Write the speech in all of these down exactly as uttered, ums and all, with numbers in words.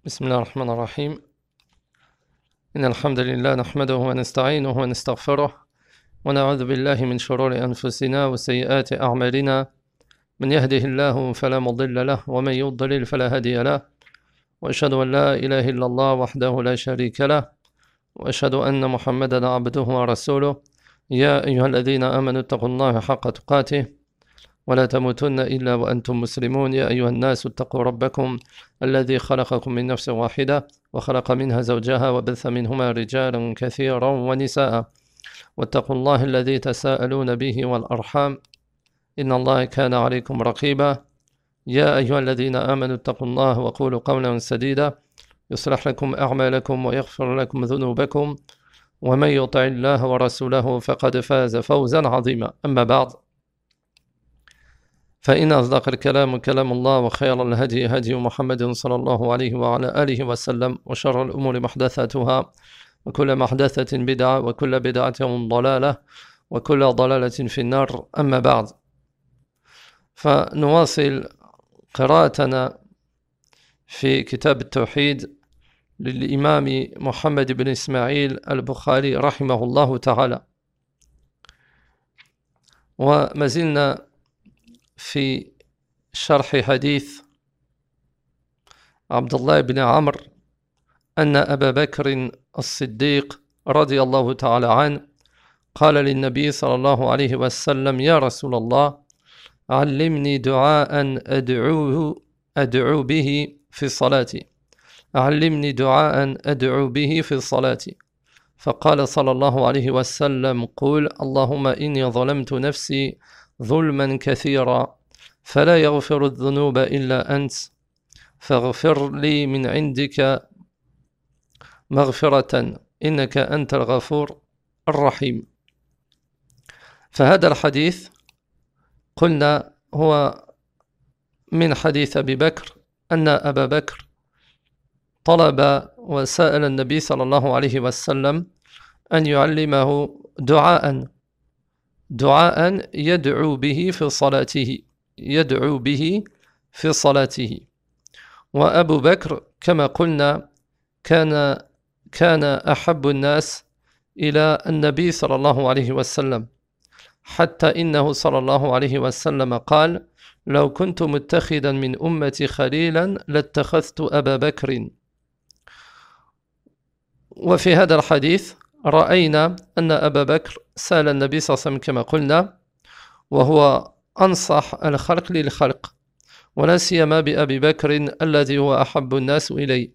بسم الله الرحمن الرحيم. إن الحمد لله نحمده ونستعينه ونستغفره ونعوذ بالله من شرور أنفسنا وسيئات أعمالنا. من يهده الله فلا مضل له ومن يضلل فلا هادي له، وأشهد أن لا إله إلا الله وحده لا شريك له، وأشهد أن محمدا عبده ورسوله. يا أيها الذين آمنوا اتقوا الله حق تقاته ولا تموتن إلا وأنتم مسلمون. يا أيها الناس اتقوا ربكم الذي خلقكم من نفس واحدة وخلق منها زوجها وبث منهما رجالا كثيرا ونساء، واتقوا الله الذي تساءلون به والأرحام إن الله كان عليكم رقيبا. يا أيها الذين آمنوا اتقوا الله وقولوا قولا سديدا يصلح لكم أعمالكم ويغفر لكم ذنوبكم، ومن يطع الله ورسوله فقد فاز فوزا عظيما. أما بعد، فإن أصدق الكلام كلام الله، وخير الهدي هدي محمد صلى الله عليه وعلى آله وسلم، وشر الأمور محدثاتها، وكل محدثة بدعة، وكل بدعة ضلالة، وكل ضلالة في النار. أما بعد، فنواصل قراءتنا في كتاب التوحيد للإمام محمد بن إسماعيل البخاري رحمه الله تعالى، وما زلنا في شرح حديث عبد الله بن عمرو أن أبا بكر الصديق رضي الله تعالى عنه قال للنبي صلى الله عليه وسلم: يا رسول الله، علمني دعاء أدعوه أدعو به في صلاتي علمني دعاء أدعو به في صلاتي فقال صلى الله عليه وسلم: قل اللهم إني ظلمت نفسي ظلما كثيرا فلا يغفر الذنوب إلا أنت فاغفر لي من عندك مغفرة إنك أنت الغفور الرحيم. فهذا الحديث قلنا هو من حديث أبي بكر أن أبا بكر طلب وسأل النبي صلى الله عليه وسلم أن يعلمه دعاء دعاء يدعو به في صلاته يدعو به في صلاته وأبو بكر كما قلنا كان كان أحب الناس إلى النبي صلى الله عليه وسلم، حتى إنه صلى الله عليه وسلم قال: لو كنت متخذا من أمتي خليلا لاتخذت أبا بكر. وفي هذا الحديث رأينا أن أبا بكر سأل النبي صلى الله عليه وسلم كما قلنا، وهو أنصح الخلق للخلق، ولا سيما بأبي بكر الذي هو أحب الناس إليه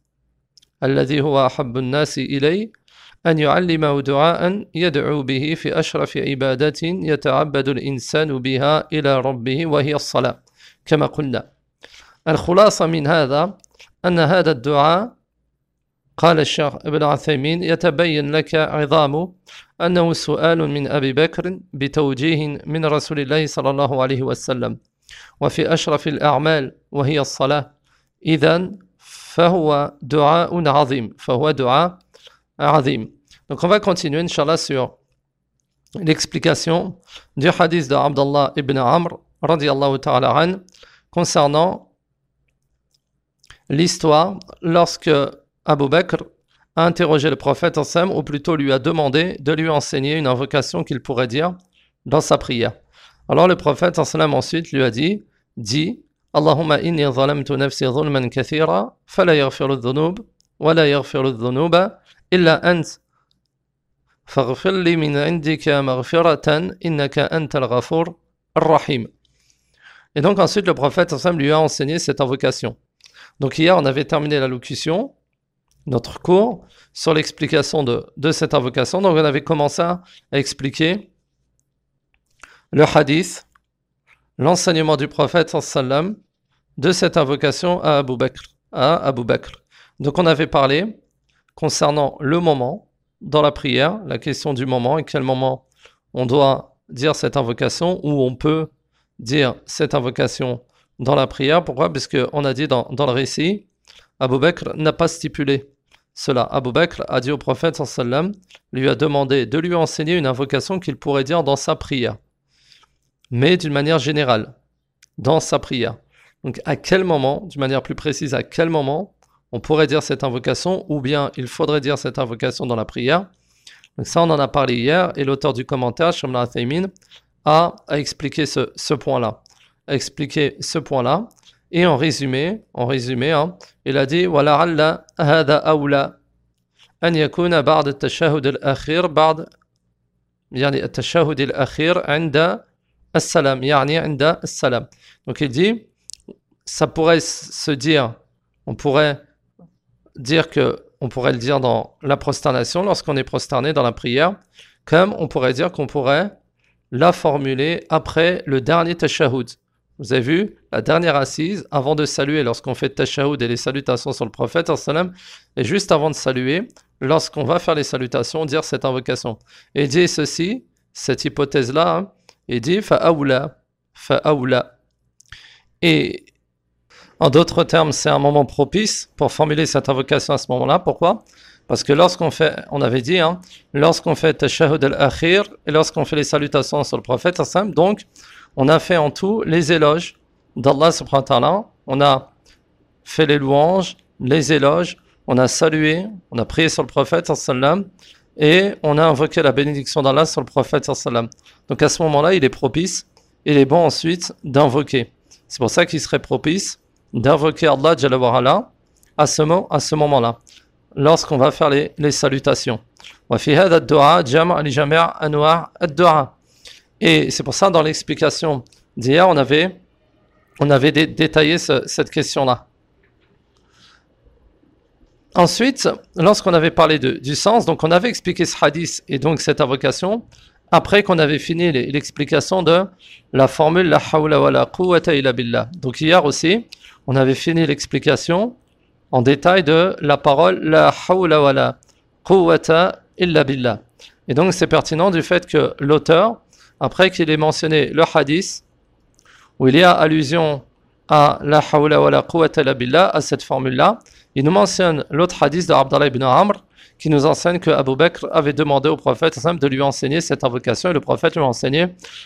الذي هو أحب الناس إليه أن يعلمه دعاء يدعو به في أشرف عبادة يتعبد الإنسان بها إلى ربه، وهي الصلاة كما قلنا. الخلاصة من هذا أن هذا الدعاء، قال الشيخ ابن عثيمين، يتبين لك عظامه أنه سؤال من أبي بكر بتوجيه من رسول الله صلى الله عليه وسلم، وفي أشرف الأعمال وهي الصلاة. إذن فهو دعاء عظيم فهو دعاء عظيم. Donc on va continuer Inch'Allah sur l'explication du hadith de Abdallah ibn Amr radiyallahu ta'ala an concernant l'histoire lorsque Abu Bakr a interrogé le prophète ensemble, ou plutôt lui a demandé de lui enseigner une invocation qu'il pourrait dire dans sa prière. Alors le prophète ensemble ensuite lui a dit: dis Allahumma inni zalamtu nafsi zulman kathira fala yaghfiru dhunub wa la yaghfiru dhunuba illa ant faghfir li min indika maghfiratan innaka antal ghafur ar-rahim. Et donc ensuite le prophète ensemble lui a enseigné cette invocation. Donc hier on avait terminé l'allocution, notre cours, sur l'explication de, de cette invocation. Donc on avait commencé à expliquer le hadith, l'enseignement du prophète sallam de cette invocation à Abu Bakr, à Abu Bakr. Donc on avait parlé concernant le moment dans la prière, la question du moment, et quel moment on doit dire cette invocation, ou on peut dire cette invocation dans la prière. Pourquoi? Parce qu'on a dit dans, dans le récit, Abu Bakr n'a pas stipulé cela. Abu Bakr a dit au prophète sallam, lui a demandé de lui enseigner une invocation qu'il pourrait dire dans sa prière, mais d'une manière générale, dans sa prière. Donc à quel moment, d'une manière plus précise, à quel moment on pourrait dire cette invocation, ou bien il faudrait dire cette invocation dans la prière. Donc ça, on en a parlé hier, et l'auteur du commentaire, Sheikh Ibn Uthaymin, a, a expliqué ce, ce point-là. A expliqué ce point-là. Et en résumé, en résumé, hein, il a dit وَلَعَلَّ هَذَا أَوْلَى أن يكون بعد التشهد الأخير بعد يعني التشهد الأخير عند السلام يعني عند السلام. Donc il dit, ça pourrait se dire, on pourrait dire que, on pourrait le dire dans la prosternation lorsqu'on est prosterné dans la prière, comme on pourrait dire qu'on pourrait la formuler après le dernier tashahhud. Vous avez vu, la dernière assise, avant de saluer, lorsqu'on fait tashahhud et les salutations sur le prophète, et juste avant de saluer, lorsqu'on va faire les salutations, dire cette invocation. Et il dit ceci, cette hypothèse-là, hein, il dit fa'aoula, fa'aoula. Et en d'autres termes, c'est un moment propice pour formuler cette invocation à ce moment-là. Pourquoi? Parce que lorsqu'on fait, on avait dit, hein, lorsqu'on fait tashahhud al-akhir et lorsqu'on fait les salutations sur le prophète, donc on a fait en tout les éloges d'Allah subhanahu wa ta'ala, on a fait les louanges, les éloges, on a salué, on a prié sur le prophète et on a invoqué la bénédiction d'Allah sur le prophète. Donc à ce moment-là, il est propice, il est bon ensuite d'invoquer. C'est pour ça qu'il serait propice d'invoquer Allah Jalla wa Ala à ce, mo- à ce moment-là, lorsqu'on va faire les, les salutations. Et c'est pour ça, dans l'explication d'hier, on avait, on avait dé- détaillé ce, cette question-là. Ensuite, lorsqu'on avait parlé de, du sens, donc on avait expliqué ce hadith et donc cette invocation, après qu'on avait fini les, l'explication de la formule la hawla wa la quwwata illa billah. Donc hier aussi, on avait fini l'explication en détail de la parole la hawla wa la quwwata illa billah. Et donc c'est pertinent du fait que l'auteur, après qu'il ait mentionné le hadith, où il y a allusion à la hawla wa la quwwata illa billah, à cette formule-là, il nous mentionne l'autre hadith de Abdallah ibn Amr, qui nous enseigne que Abu Bakr avait demandé au prophète de lui enseigner cette invocation, et le prophète lui a enseigné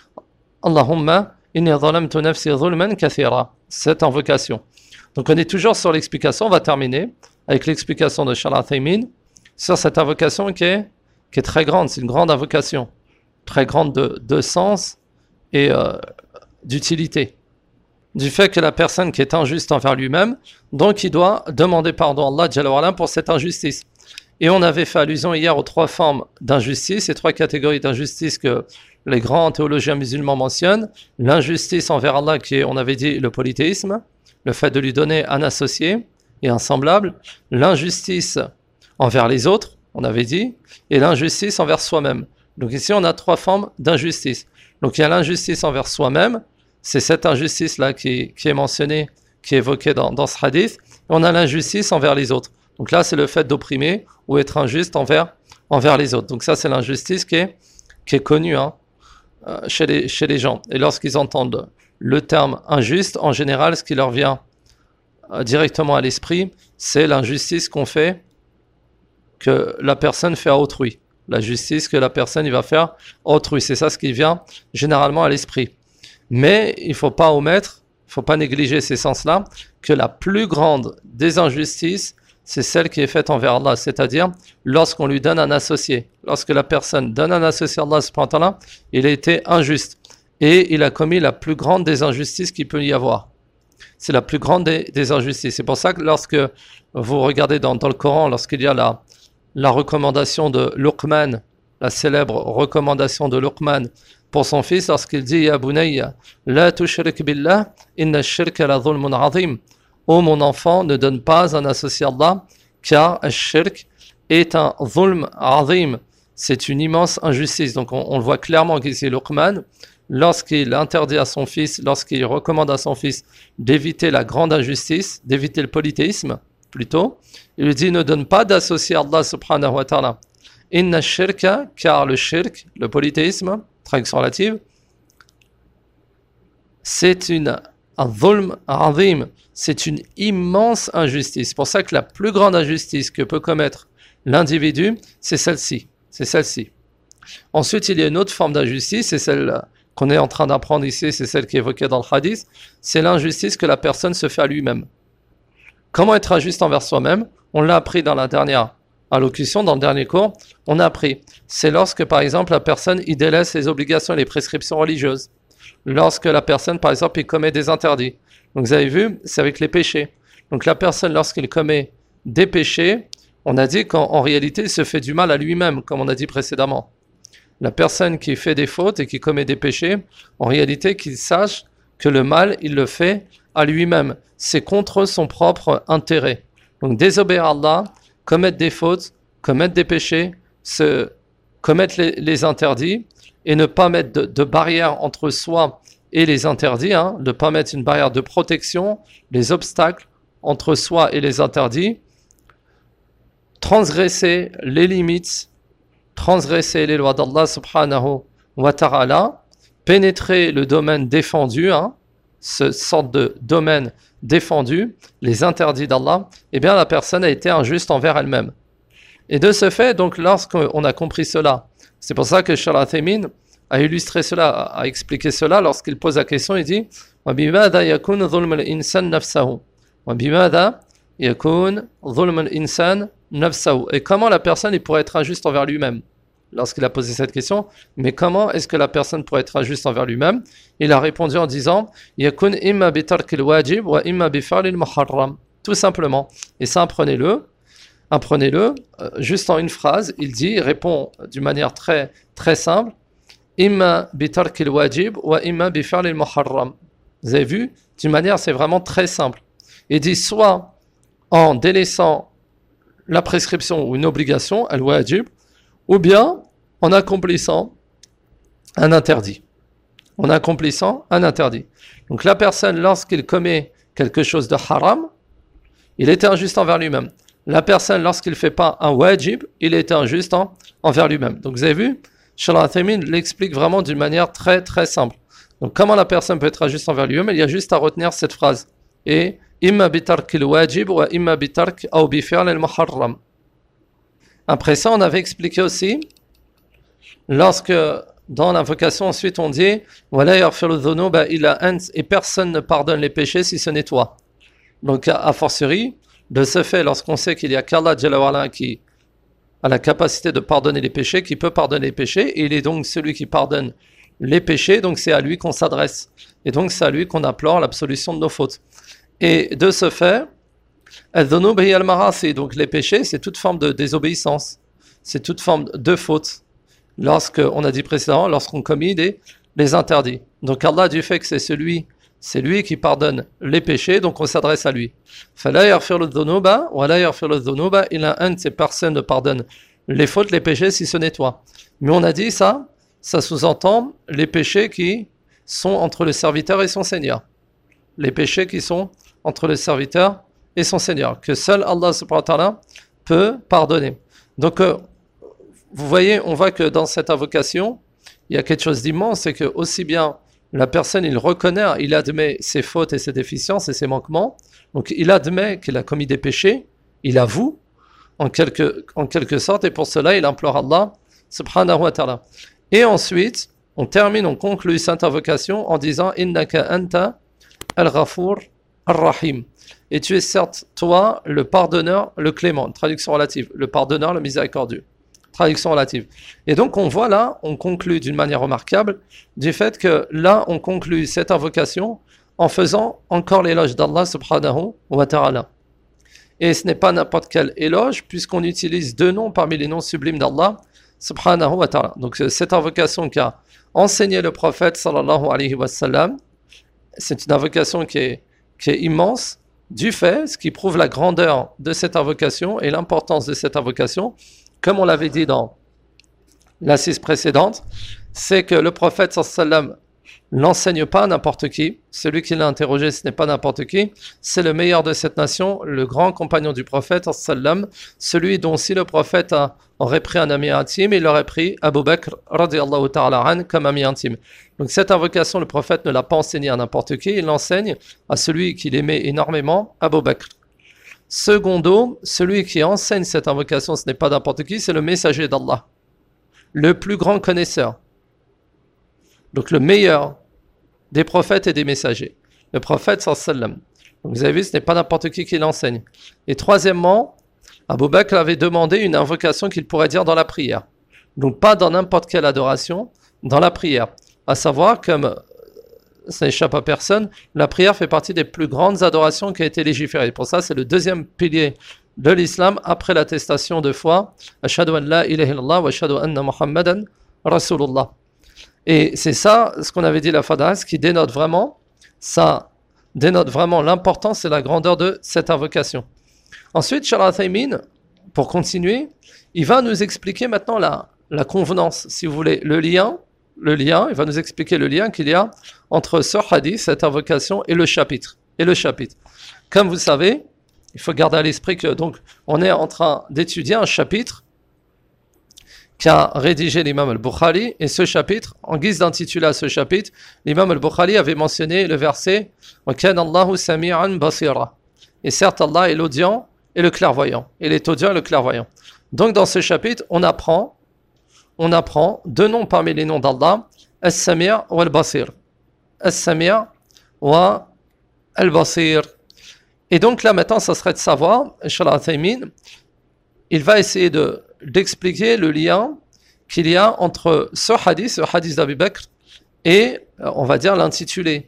Allahumma inni zalamtu nafsi zulman kathira, cette invocation. Donc on est toujours sur l'explication, on va terminer avec l'explication de Sheikh Ibn Uthaymin sur cette invocation qui est, qui est très grande, c'est une grande invocation, très grande de, de sens et euh, d'utilité. Du fait que la personne qui est injuste envers lui-même, donc il doit demander pardon à Allah Jalla wa Ala pour cette injustice. Et on avait fait allusion hier aux trois formes d'injustice, ces trois catégories d'injustice que les grands théologiens musulmans mentionnent. L'injustice envers Allah, qui est, on avait dit, le polythéisme, le fait de lui donner un associé et un semblable. L'injustice envers les autres, on avait dit, et l'injustice envers soi-même. Donc ici, on a trois formes d'injustice. Donc il y a l'injustice envers soi-même, c'est cette injustice-là qui, qui est mentionnée, qui est évoquée dans, dans ce hadith. Et on a l'injustice envers les autres. Donc là, c'est le fait d'opprimer ou être injuste envers, envers les autres. Donc ça, c'est l'injustice qui est, qui est connue hein, euh, chez, les, chez les gens. Et lorsqu'ils entendent le terme injuste, en général, ce qui leur vient euh, directement à l'esprit, c'est l'injustice qu'on fait, que la personne fait à autrui. La justice que la personne il va faire à autrui. C'est ça ce qui vient généralement à l'esprit. Mais il ne faut pas omettre, il ne faut pas négliger ces sens-là, que la plus grande des injustices, c'est celle qui est faite envers Allah, c'est-à-dire lorsqu'on lui donne un associé. Lorsque la personne donne un associé à Allah, subhanahu wa ta'ala, il a été injuste. Et il a commis la plus grande des injustices qu'il peut y avoir. C'est la plus grande des, des injustices. C'est pour ça que lorsque vous regardez dans, dans le Coran, lorsqu'il y a la, la recommandation de Luqman, la célèbre recommandation de Luqman pour son fils, lorsqu'il dit « Ya bunayya, la tushrik billah, inna shirka la dhulmun azim » Ô mon enfant, ne donne pas un associé à Allah, car al-shirk est un dhulm azim. C'est une immense injustice. Donc on, on le voit clairement qu'ici Luqman, lorsqu'il interdit à son fils, lorsqu'il recommande à son fils d'éviter la grande injustice, d'éviter le polythéisme, plutôt, il lui dit ne donne pas d'associé à Allah subhanahu wa ta'ala. Inna shirka, car le shirk, le polythéisme, traduction relative, c'est une un dhulm azim, c'est une immense injustice. C'est pour ça que la plus grande injustice que peut commettre l'individu, c'est celle-ci. C'est celle-ci. Ensuite, il y a une autre forme d'injustice, c'est celle qu'on est en train d'apprendre ici, c'est celle qui est évoquée dans le hadith, c'est l'injustice que la personne se fait à lui-même. Comment être injuste envers soi-même? On l'a appris dans la dernière allocution, dans le dernier cours. On a appris. C'est lorsque, par exemple, la personne y délaisse les obligations et les prescriptions religieuses. Lorsque la personne, par exemple, il commet des interdits. Donc, vous avez vu, c'est avec les péchés. Donc, la personne, lorsqu'il commet des péchés, on a dit qu'en en réalité, il se fait du mal à lui-même, comme on a dit précédemment. La personne qui fait des fautes et qui commet des péchés, en réalité, qu'il sache que le mal, il le fait à lui-même. C'est contre son propre intérêt. Donc, désobéir à Allah, commettre des fautes, commettre des péchés, se commettre les, les interdits et ne pas mettre de, de barrière entre soi et les interdits, hein, ne pas mettre une barrière de protection, les obstacles entre soi et les interdits, transgresser les limites, transgresser les lois d'Allah subhanahu wa ta'ala, pénétrer le domaine défendu, hein, ce sorte de domaine défendu, les interdits d'Allah, eh bien la personne a été injuste envers elle-même. Et de ce fait, donc lorsqu'on a compris cela, c'est pour ça que Shaykh Al-Uthaymin a illustré cela, a expliqué cela lorsqu'il pose la question, il dit وَبِمَاذَا يَكُونُ ظُلْمُ الْإِنسَانِ نَفْسَهُ وَبِمَاذَا يَكُونُ ظُلْمُ الْإِنسَانِ نَفْسَهُ. Et comment la personne il pourrait être injuste envers lui-même? Lorsqu'il a posé cette question, mais comment est-ce que la personne pourrait être injuste envers lui-même? Il a répondu en disant يَكُونُ إِمَّا بِتَرْكِ الْوَاجِبِ وَإِمَّا بِفَعْلِ الْمُحَرَّمِ. Tout simplement. Et ça, apprenez-le. Apprenez-le. Euh, juste en une phrase, il dit, il répond d'une manière très, très simple إِمَّا بِتَرْكِ الْوَاجِبِ وَإِمَّا بِفَعْلِ الْمُحَرَّمِ. Vous avez vu? D'une manière, c'est vraiment très simple. Il dit soit en délaissant la prescription ou une obligation, al-wajib, ou bien en accomplissant un interdit. En accomplissant un interdit. Donc la personne, lorsqu'il commet quelque chose de haram, il est injuste envers lui-même. La personne, lorsqu'il ne fait pas un wajib, il est injuste en, envers lui-même. Donc vous avez vu, Shaykh Al-Uthaymin l'explique vraiment d'une manière très très simple. Donc comment la personne peut être injuste envers lui-même? Il y a juste à retenir cette phrase. Et imma bitark al-wajib wa imma bitark aw bi fi'l al-muharram. Après ça, on avait expliqué aussi, lorsque dans l'invocation, ensuite on dit wala yaghfiru dhunuba illa ant, et personne ne pardonne les péchés si ce n'est toi. Donc a fortiori, de ce fait, lorsqu'on sait qu'il y a qu'Allah Jalla wa Ala qui a la capacité de pardonner les péchés, qui peut pardonner les péchés, et il est donc celui qui pardonne les péchés, donc c'est à lui qu'on s'adresse. Et donc c'est à lui qu'on implore l'absolution de nos fautes. Et de ce fait, donc les péchés, c'est toute forme de désobéissance, c'est toute forme de faute. Lorsqu'on a dit précédemment, lorsqu'on commet des, des interdits. Donc Allah, du fait que c'est celui, c'est lui qui pardonne les péchés, donc on s'adresse à lui. Fala yaghfiru dhunuba wa la yaghfiru dhunuba illa ant, ces personnes ne pardonnent les fautes, les péchés si ce n'est toi. Mais on a dit ça, ça sous-entend les péchés qui sont entre le serviteur et son Seigneur. Les péchés qui sont entre le serviteur et son Seigneur, que seul Allah subhanahu wa ta'ala peut pardonner. Donc, euh, vous voyez, on voit que dans cette invocation, il y a quelque chose d'immense, c'est que aussi bien la personne, il reconnaît, il admet ses fautes et ses déficiences et ses manquements, donc il admet qu'il a commis des péchés, il avoue, en quelque, en quelque sorte, et pour cela, il implore Allah subhanahu wa ta'ala. Et ensuite, on termine, on conclut cette invocation en disant « Innaka anta al-Ghafur al-Rahim ». Et tu es certes, toi, le pardonneur, le clément. Traduction relative. Le pardonneur, le miséricordieux. Traduction relative. Et donc, on voit là, on conclut d'une manière remarquable du fait que là, on conclut cette invocation en faisant encore l'éloge d'Allah subhanahu wa ta'ala. Et ce n'est pas n'importe quel éloge, puisqu'on utilise deux noms parmi les noms sublimes d'Allah subhanahu wa ta'ala. Donc, cette invocation qu'a enseigné le prophète sallallahu alayhi wa sallam, c'est une invocation qui est, qui est immense, du fait, ce qui prouve la grandeur de cette invocation et l'importance de cette invocation, comme on l'avait dit dans l'assise précédente, c'est que le prophète sallallahu alayhi wa sallam n'enseigne pas à n'importe qui. Celui qui l'a interrogé, ce n'est pas n'importe qui. C'est le meilleur de cette nation, le grand compagnon du prophète, sallam, celui dont si le prophète a, aurait pris un ami intime, il aurait pris Abu Bakr radiyallahu ta'ala an comme ami intime. Donc cette invocation, le prophète ne l'a pas enseignée à n'importe qui, il l'enseigne à celui qu'il aimait énormément, Abu Bakr. Secondo, celui qui enseigne cette invocation, ce n'est pas n'importe qui, c'est le messager d'Allah, le plus grand connaisseur. Donc le meilleur des prophètes et des messagers. Le prophète sallam, Donc vous avez vu, ce n'est pas n'importe qui qui l'enseigne. Et troisièmement, Abu Bakr avait demandé une invocation qu'il pourrait dire dans la prière. Donc pas dans n'importe quelle adoration, dans la prière. À savoir, comme ça n'échappe à personne, la prière fait partie des plus grandes adorations qui a été légiférée. Pour ça, c'est le deuxième pilier de l'islam après l'attestation de foi. Ashhadu an la ilaha illallah wa ashhadu anna Muhammadan Rasulullah. Et c'est ça, ce qu'on avait dit la fois, ce qui dénote vraiment, ça dénote vraiment l'importance et la grandeur de cette invocation. Ensuite, Shaykh Al-Uthaymin, pour continuer, il va nous expliquer maintenant la, la convenance, si vous voulez, le lien, le lien, il va nous expliquer le lien qu'il y a entre ce hadith, cette invocation, et le chapitre. Et le chapitre. Comme vous savez, il faut garder à l'esprit que donc on est en train d'étudier un chapitre qu'a rédigé l'imam al-Bukhari, et ce chapitre, en guise d'intitulé à ce chapitre, l'imam al-Bukhari avait mentionné le verset « Wa kana Allahu sami'an basira » et certes Allah est l'audient et le clairvoyant. Il est audient et le clairvoyant. Donc dans ce chapitre, on apprend, on apprend deux noms parmi les noms d'Allah, As-Sami' wa Al-Basir. As-Sami' wa Al-Basir. Et donc là maintenant, ça serait de savoir, Shaykh Al-Uthaymin, il va essayer de, d'expliquer le lien qu'il y a entre ce hadith, ce hadith d'Abu Bakr, et on va dire l'intitulé.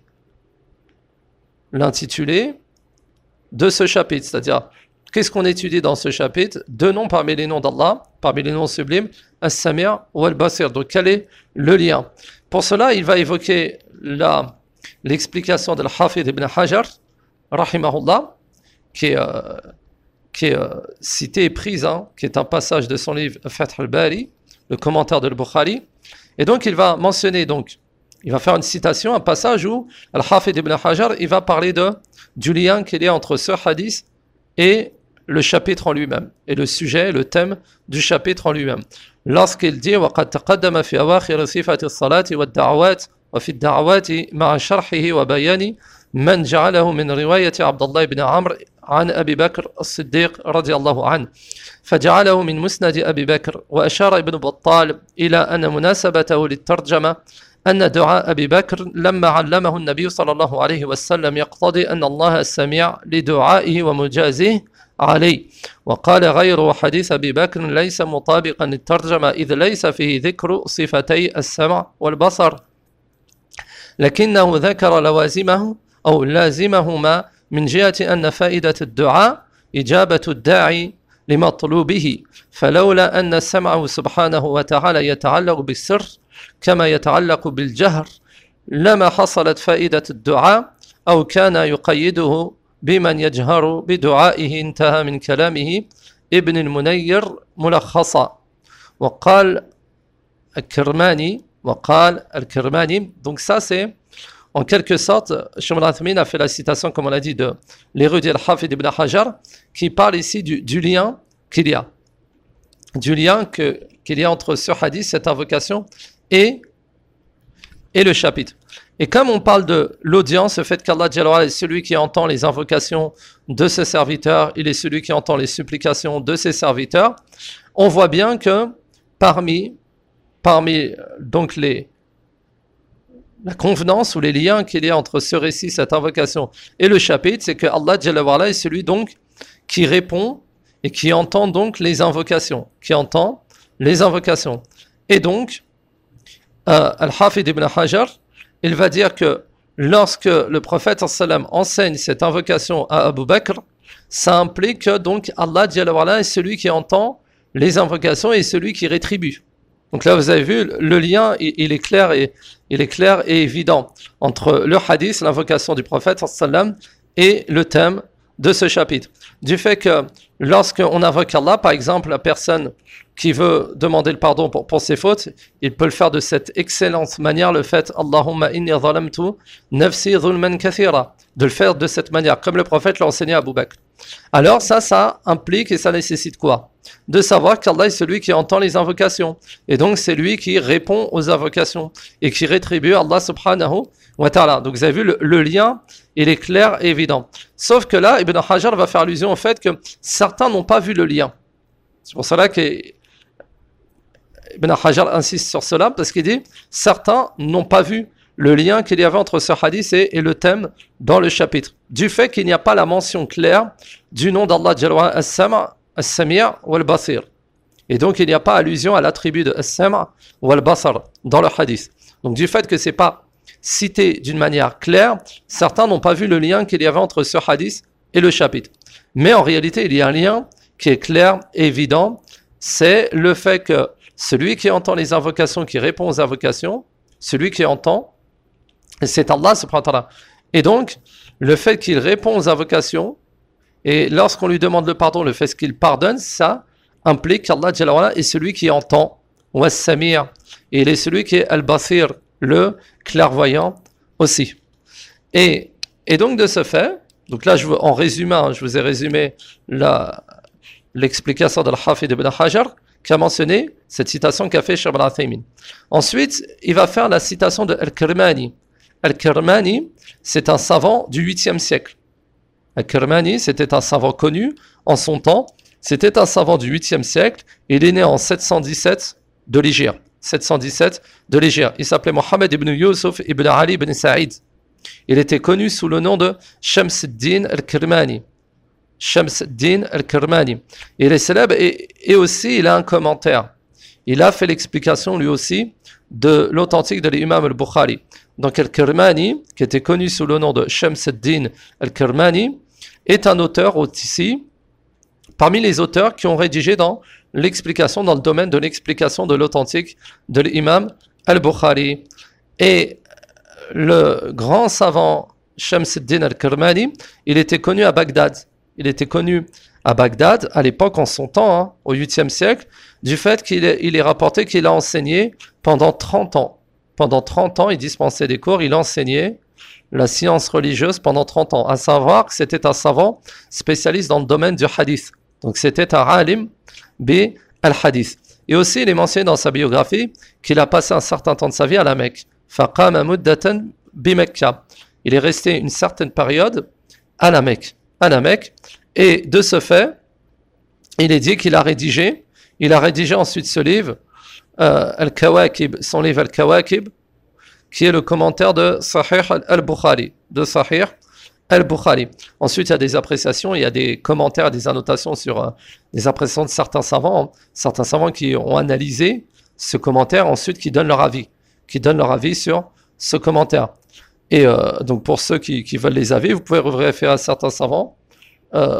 L'intitulé de ce chapitre, c'est-à-dire qu'est-ce qu'on étudie dans ce chapitre? Deux noms parmi les noms d'Allah, parmi les noms sublimes, As-Sami' ou Al-Basir. Donc quel est le lien? Pour cela, il va évoquer la, l'explication de l'Hafid ibn Hajar, rahimahullah, qui est, euh, qui est euh, citée et prise, hein, qui est un passage de son livre Fath al-Bari, le commentaire de al-Bukhari. Et donc il va mentionner, donc, il va faire une citation, un passage où Al-Hafid ibn Hajar, il va parler de, du lien qu'il y a entre ce hadith et le chapitre en lui-même, et le sujet, le thème du chapitre en lui-même. Lorsqu'il dit وَقَدْ تَقَدَّمَ فِي أَوَاخِرِ صِفَةِ الصَّلَاةِ وَالدَّعَوَاتِ وفي الدعوات مع شرحه وبيان من جعله من رواية عبد الله بن عمرو عن أبي بكر الصديق رضي الله عنه فجعله من مسند أبي بكر وأشار ابن بطال إلى أن مناسبته للترجمة أن دعاء أبي بكر لما علمه النبي صلى الله عليه وسلم يقتضي أن الله السميع لدعائه ومجازيه عليه وقال غير حديث أبي بكر ليس مطابقا للترجمة إذ ليس فيه ذكر صفتي السمع والبصر لكنه ذكر لوازمه أو لازمهما من جهة أن فائدة الدعاء إجابة الداعي لمطلوبه فلولا أن السمع سبحانه وتعالى يتعلق بالسر كما يتعلق بالجهر لما حصلت فائدة الدعاء أو كان يقيده بمن يجهر بدعائه انتهى من كلامه ابن المنير ملخصا وقال الكرماني وقال الكرماني. Donc ça c'est en quelque sorte, Shaykh Al-Uthaymin a fait la citation, comme on l'a dit, de l'érudit Al-Hafid ibn Hajar, qui parle ici du, du lien qu'il y a. Du lien que, qu'il y a entre ce hadith, cette invocation, et, et le chapitre. Et comme on parle de l'audience, le fait qu'Allah est celui qui entend les invocations de ses serviteurs, il est celui qui entend les supplications de ses serviteurs, on voit bien que parmi, parmi donc les la convenance ou les liens qu'il y a entre ce récit, cette invocation et le chapitre, c'est que Allah Jalla wa Ala est celui donc qui répond et qui entend donc les invocations, qui entend les invocations. Et donc, euh, Al-Hafid ibn Hajar, il va dire que lorsque le prophète sallam enseigne cette invocation à Abu Bakr, ça implique que donc Allah Jalla wa Ala est celui qui entend les invocations et celui qui rétribue. Donc là, vous avez vu, le lien, il est clair et, il est clair et évident entre le hadith, l'invocation du prophète, sallam, et le thème de ce chapitre. Du fait que lorsqu'on invoque Allah, par exemple, la personne qui veut demander le pardon pour, pour ses fautes, il peut le faire de cette excellente manière, le fait « Allahumma inni zalamtu nafsi zulman kathira » de le faire de cette manière, comme le prophète l'a enseigné à Abu Bakr. Alors ça, ça implique et ça nécessite quoi? De savoir qu'Allah est celui qui entend les invocations. Et donc c'est lui qui répond aux invocations et qui rétribue Allah subhanahu wa ta'ala. Donc vous avez vu, le, le lien, il est clair et évident. Sauf que là, Ibn Hajar va faire allusion au fait que certains n'ont pas vu le lien. C'est pour cela que Ibn Hajar insiste sur cela, parce qu'il dit certains n'ont pas vu le lien qu'il y avait entre ce hadith et, et le thème dans le chapitre. Du fait qu'il n'y a pas la mention claire du nom d'Allah Jalla wa Ala, As-Sama', As-Sami' ou Al-Basir. Et donc il n'y a pas allusion à l'attribut de As-Sama' ou Al-Basar dans le hadith. Donc du fait que c'est pas cité d'une manière claire, certains n'ont pas vu le lien qu'il y avait entre ce hadith et le chapitre. Mais en réalité, il y a un lien qui est clair et évident, c'est le fait que celui qui entend les invocations, qui répond aux invocations, celui qui entend, c'est Allah subhanahu wa ta'ala. Et donc, le fait qu'il répond aux invocations, et lorsqu'on lui demande le pardon, le fait qu'il pardonne, ça implique qu'Allah Jalla wa Ala est celui qui entend, ou as-Sami', et il est celui qui est al-Basir, le clairvoyant aussi. Et, et donc de ce fait, donc là je veux, en résumé, hein, je vous ai résumé la, l'explication de l'Hafid ibn Hajar, qui a mentionné cette citation qu'a fait Cheikh Ibn Uthaymin. Ensuite, il va faire la citation de Al-Kirmani. Al-Kirmani, c'est un savant du huitième siècle. Al-Kirmani, c'était un savant connu en son temps. C'était un savant du huitième siècle. Il est né en sept cent dix-sept de l'Hégire. sept cent dix-sept de l'Hégire. Il s'appelait Mohammed ibn Yusuf ibn Ali ibn Sa'id. Il était connu sous le nom de Shams ad-Din al-Kirmani. Shams ad-Din al-Kirmani. Il est célèbre et, et aussi il a un commentaire. Il a fait l'explication lui aussi de l'authentique de l'imam al-Bukhari. Donc al-Kirmani, qui était connu sous le nom de Shams ad-Din al-Kirmani, est un auteur aussi, parmi les auteurs qui ont rédigé dans l'explication, dans le domaine de l'explication de l'authentique de l'imam al-Bukhari. Et le grand savant Shams ad-Din al-Kirmani, il était connu à Bagdad. Il était connu à Bagdad, à l'époque, en son temps, hein, au huitième siècle, du fait qu'il est, il est rapporté qu'il a enseigné pendant trente ans. Pendant trente ans, il dispensait des cours, il enseignait la science religieuse pendant trente ans. À savoir que c'était un savant spécialiste dans le domaine du hadith. Donc c'était un alim bi al-hadith. Et aussi, il est mentionné dans sa biographie qu'il a passé un certain temps de sa vie à la Mecque. Faqama muddatan bi Mecca. Il est resté une certaine période à la Mecque. à la Mecque, et de ce fait, il est dit qu'il a rédigé, il a rédigé ensuite ce livre, euh, Al-Kawakib, son livre Al-Kawakib, qui est le commentaire de Sahih al-Bukhari, de Sahih al-Bukhari. Ensuite, il y a des appréciations, il y a des commentaires, des annotations sur euh, les appréciations de certains savants, certains savants qui ont analysé ce commentaire, ensuite qui donnent leur avis, qui donnent leur avis sur ce commentaire. Et euh, donc pour ceux qui, qui veulent les avis, vous pouvez référer à certains savants euh,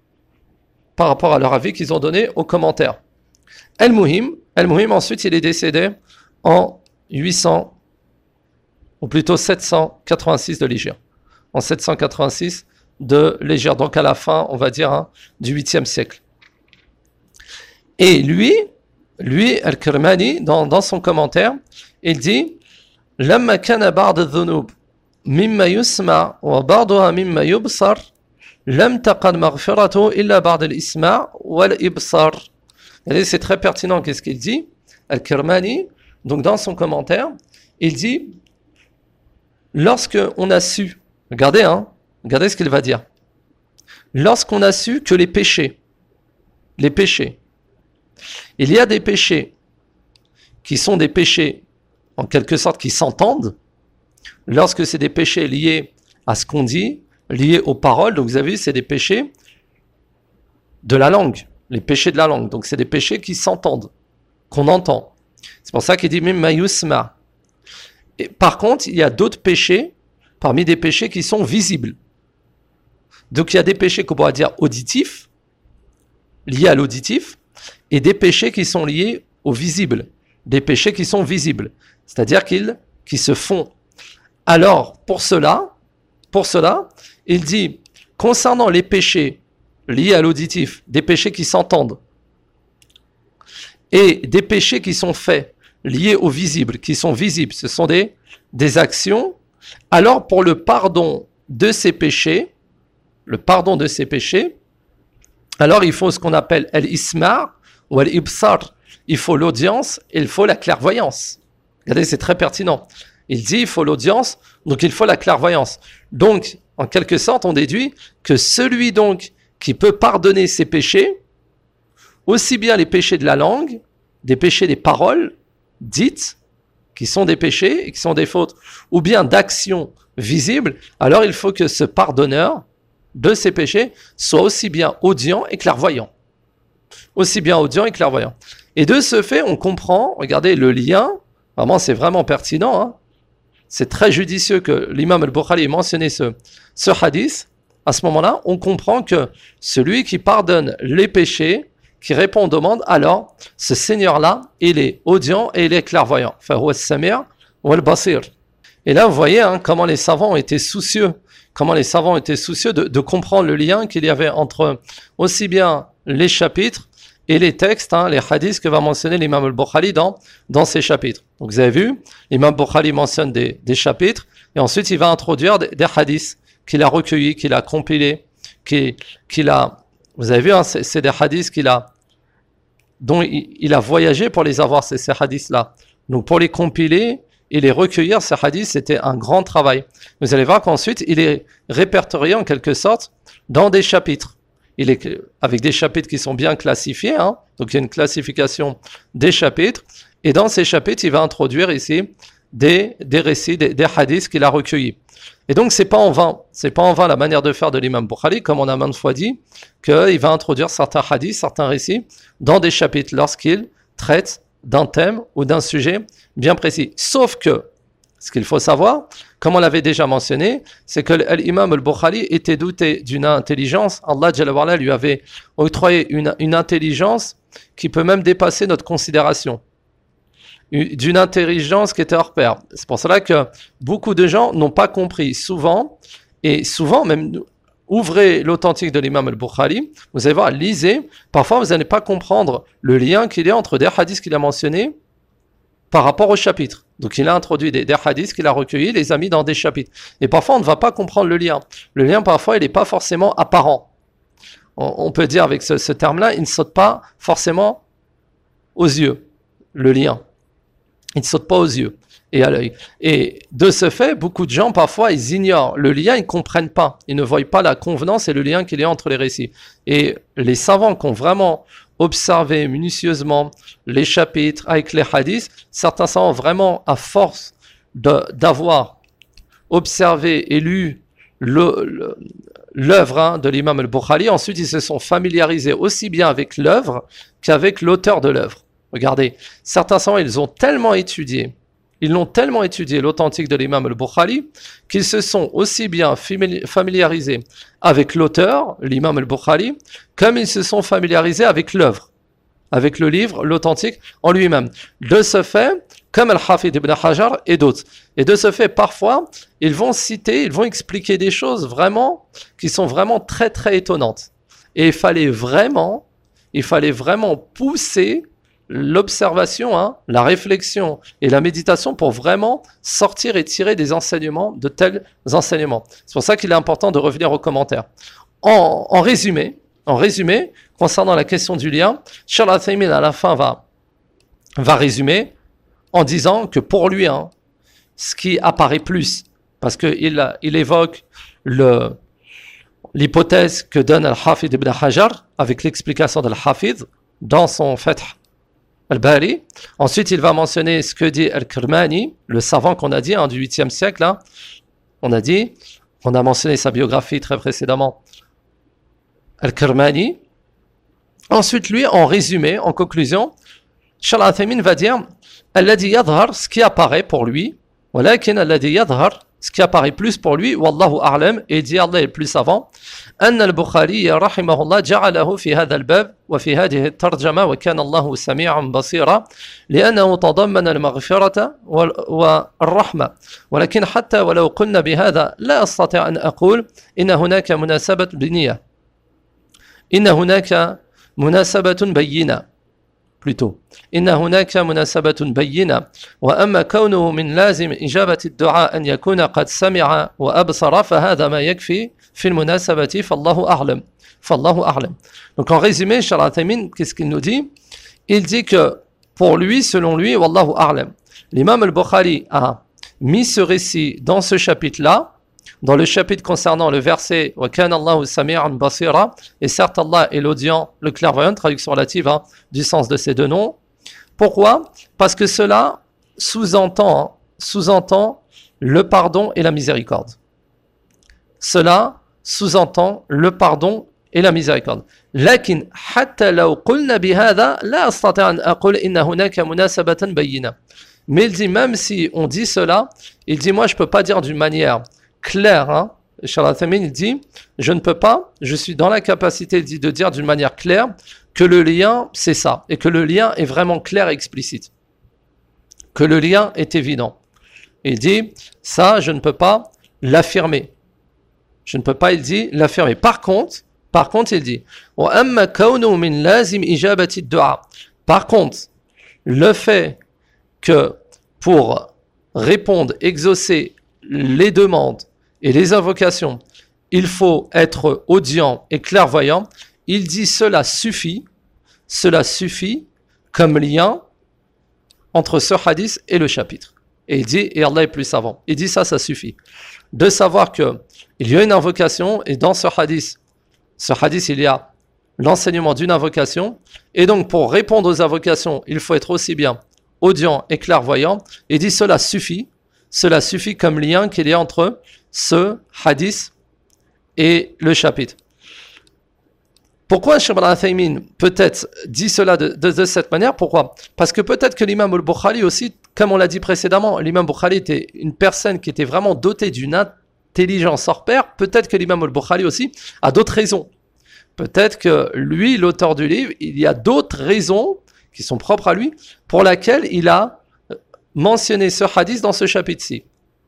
par rapport à leur avis qu'ils ont donné aux commentaires. Al-Muhim, Al-Muhim ensuite il est décédé en huit cents, ou plutôt sept cent quatre-vingt-six de l'Hégire. En sept cent quatre-vingt-six de l'Hégire, donc à la fin, on va dire, hein, du huitième siècle. Et lui, lui, Al-Kirmani, dans, dans son commentaire, il dit « Lamma kana ba'd al-dhunub مما يسمع وبعضها مما يبصر لم تقل مغفرته إلا بعد الإسماع والإبصار. C'est très pertinent qu'est-ce qu'il dit, Al-Kirmani, donc dans son commentaire, il dit lorsque on a su, regardez hein, regardez ce qu'il va dire. Lorsqu'on a su que les péchés, les péchés, il y a des péchés qui sont des péchés en quelque sorte qui s'entendent. Lorsque c'est des péchés liés à ce qu'on dit, liés aux paroles, donc vous avez vu, c'est des péchés de la langue, les péchés de la langue. Donc c'est des péchés qui s'entendent, qu'on entend. C'est pour ça qu'il dit mimma yusma. Et par contre, il y a d'autres péchés, parmi des péchés qui sont visibles. Donc il y a des péchés qu'on pourrait dire auditifs, liés à l'auditif, et des péchés qui sont liés au visible, des péchés qui sont visibles, c'est-à-dire qu'ils qui se font. Alors, pour cela, pour cela, il dit, concernant les péchés liés à l'auditif, des péchés qui s'entendent, et des péchés qui sont faits, liés au visible, qui sont visibles, ce sont des, des actions, alors pour le pardon de ces péchés, le pardon de ces péchés, alors il faut ce qu'on appelle al-isma' ou al-ibsar, il faut l'audience et il faut la clairvoyance. Regardez, c'est très pertinent. Il dit il faut l'audience, donc il faut la clairvoyance. Donc, en quelque sorte, on déduit que celui donc qui peut pardonner ses péchés, aussi bien les péchés de la langue, des péchés des paroles dites, qui sont des péchés, et qui sont des fautes, ou bien d'actions visibles, alors il faut que ce pardonneur de ces péchés soit aussi bien audient et clairvoyant. Aussi bien audient et clairvoyant. Et de ce fait, on comprend, regardez le lien, vraiment c'est vraiment pertinent, hein, c'est très judicieux que l'imam al-Bukhari ait mentionné ce, ce hadith. À ce moment-là, on comprend que celui qui pardonne les péchés, qui répond aux demandes, alors ce Seigneur-là, il est audient et il est clairvoyant. Et là, vous voyez hein, comment les savants ont été soucieux, comment les savants étaient soucieux de, de comprendre le lien qu'il y avait entre aussi bien les chapitres et les textes, hein, les hadiths que va mentionner l'imam al-Bukhari dans, dans ces chapitres. Donc vous avez vu, l'imam al-Bukhari mentionne des, des chapitres et ensuite il va introduire des, des hadiths qu'il a recueillis, qu'il a compilés, qu'il, qu'il a... Vous avez vu, hein, c'est, c'est des hadiths qu'il a, dont il, il a voyagé pour les avoir, ces, ces hadiths-là. Donc pour les compiler et les recueillir, ces hadiths, c'était un grand travail. Vous allez voir qu'ensuite, il est répertorié en quelque sorte dans des chapitres. Il est avec des chapitres qui sont bien classifiés, hein, donc il y a une classification des chapitres, et dans ces chapitres, il va introduire ici des, des récits, des, des hadiths qu'il a recueillis. Et donc, c'est pas en vain, c'est pas en vain la manière de faire de l'imam Bukhari, comme on a maintes fois dit, qu'il va introduire certains hadiths, certains récits dans des chapitres lorsqu'il traite d'un thème ou d'un sujet bien précis. Sauf que, ce qu'il faut savoir, comme on l'avait déjà mentionné, c'est que l'imam al-Bukhari était doté d'une intelligence. Allah Jalla wa Ala lui avait octroyé une, une intelligence qui peut même dépasser notre considération. D'une intelligence qui était hors pair. C'est pour cela que beaucoup de gens n'ont pas compris souvent, et souvent même, ouvrez l'authentique de l'imam al-Bukhari, vous allez voir, lisez, parfois vous n'allez pas comprendre le lien qu'il y a entre des hadiths qu'il a mentionnés par rapport au chapitre. Donc il a introduit des, des hadiths qu'il a recueillis, les a mis dans des chapitres. Et parfois on ne va pas comprendre le lien. Le lien parfois il n'est pas forcément apparent. On, on peut dire avec ce, ce terme-là, il ne saute pas forcément aux yeux, le lien. Il ne saute pas aux yeux et à l'œil. Et de ce fait, beaucoup de gens parfois ils ignorent le lien, ils ne comprennent pas. Ils ne voient pas la convenance et le lien qu'il y a entre les récits. Et les savants qui ont vraiment observé minutieusement les chapitres avec les hadiths, certains savants vraiment à force de, d'avoir observé et lu le, le, l'œuvre hein, de l'imam al-Bukhari, ensuite ils se sont familiarisés aussi bien avec l'œuvre qu'avec l'auteur de l'œuvre. Regardez, certains savants ils ont tellement étudié, ils l'ont tellement étudié l'authentique de l'imam al-Bukhari qu'ils se sont aussi bien familiarisés avec l'auteur, l'imam al-Bukhari, comme ils se sont familiarisés avec l'œuvre, avec le livre, l'authentique en lui-même. De ce fait, comme Al-Hafid ibn Hajar et d'autres. Et de ce fait, parfois, ils vont citer, ils vont expliquer des choses vraiment, qui sont vraiment très très étonnantes. Et il fallait vraiment, il fallait vraiment pousser l'observation, hein, la réflexion et la méditation pour vraiment sortir et tirer des enseignements, de tels enseignements. C'est pour ça qu'il est important de revenir aux commentaires. En, en résumé, en résumé, concernant la question du lien, Cheikh Al-Uthaymin à la fin va, va résumer en disant que pour lui, hein, ce qui apparaît plus, parce qu'il il évoque le, l'hypothèse que donne Al-Hafid ibn Hajar avec l'explication de Al-Hafid dans son Fath Al-Bari. Ensuite, il va mentionner ce que dit Al-Kirmani, le savant qu'on a dit hein, du huitième siècle. Hein. On a dit, on a mentionné sa biographie très précédemment. Al-Kirmani. Ensuite, lui, en résumé, en conclusion, Cheikh Al-Uthaymin va dire Alladhi yadhar, ce qui apparaît pour lui, walakin alladhi yadhar, ce qui apparaît plus pour lui, wallahu a'lam, et dit Allah est le plus savant, أن البخاري رحمه الله جعله في هذا الباب وفي هذه الترجمة وكان الله سميعا بصيرا لأنه تضمن المغفرة والرحمة ولكن حتى ولو قلنا بهذا لا أستطيع أن أقول إن هناك مناسبة بنية إن هناك مناسبة بينة plutôt إن هناك مناسبة بينة وأما كونه من لازم إجابة الدعاء أن يكون قد سمع وأبصر فهذا ما يكفي في المناسبة فالله أعلم فالله أعلم. Donc en résumé, Cheikh Al-Uthaymin, qu'est-ce qu'il nous dit? Il dit que pour lui, selon lui, wallahu a'lam, l'imam al-Bukhari a mis ce récit dans ce chapitre-là, dans le chapitre concernant le verset wa kana Allahu sami'an basira, et certes Allah est l'audient, le clairvoyant, traduction relative hein, du sens de ces deux noms. Pourquoi? Parce que cela sous-entend, sous-entend le pardon et la miséricorde. Cela sous-entend le pardon et la miséricorde. لكن حتى لو قلنا بهذا لا أستطيع أن أقول إن هناك مناسبة بينة. Mais il dit, même si on dit cela, il dit, moi je ne peux pas dire d'une manière claire, hein. Charles Athamin, il dit, je ne peux pas, je suis dans la capacité, il dit, de dire d'une manière claire que le lien, c'est ça, et que le lien est vraiment clair et explicite, que le lien est évident. Il dit, ça, je ne peux pas l'affirmer. Je ne peux pas, il dit, l'affirmer. Par contre, par contre, il dit, par contre, le fait que pour répondre, exaucer les demandes et les invocations, il faut être audient et clairvoyant, il dit cela suffit, cela suffit comme lien entre ce hadith et le chapitre. Et il dit, et Allah est plus savant. Il dit ça, ça suffit. De savoir que il y a une invocation, et dans ce hadith, ce hadith, il y a l'enseignement d'une invocation, et donc pour répondre aux invocations, il faut être aussi bien audient et clairvoyant. Il dit cela suffit, cela suffit comme lien qu'il y a entre ce hadith et le chapitre. Pourquoi Cheikh al-Uthaymin peut-être dit cela de, de, de cette manière? Pourquoi? Parce que peut-être que l'imam al-Bukhari aussi, comme on l'a dit précédemment, l'imam Bukhari était une personne qui était vraiment dotée d'une intelligence hors pair. Peut-être que l'imam al-Bukhari aussi a d'autres raisons. Peut-être que lui, l'auteur du livre, il y a d'autres raisons qui sont propres à lui, pour laquelle il a mentionné ce hadith dans ce chapitre-ci.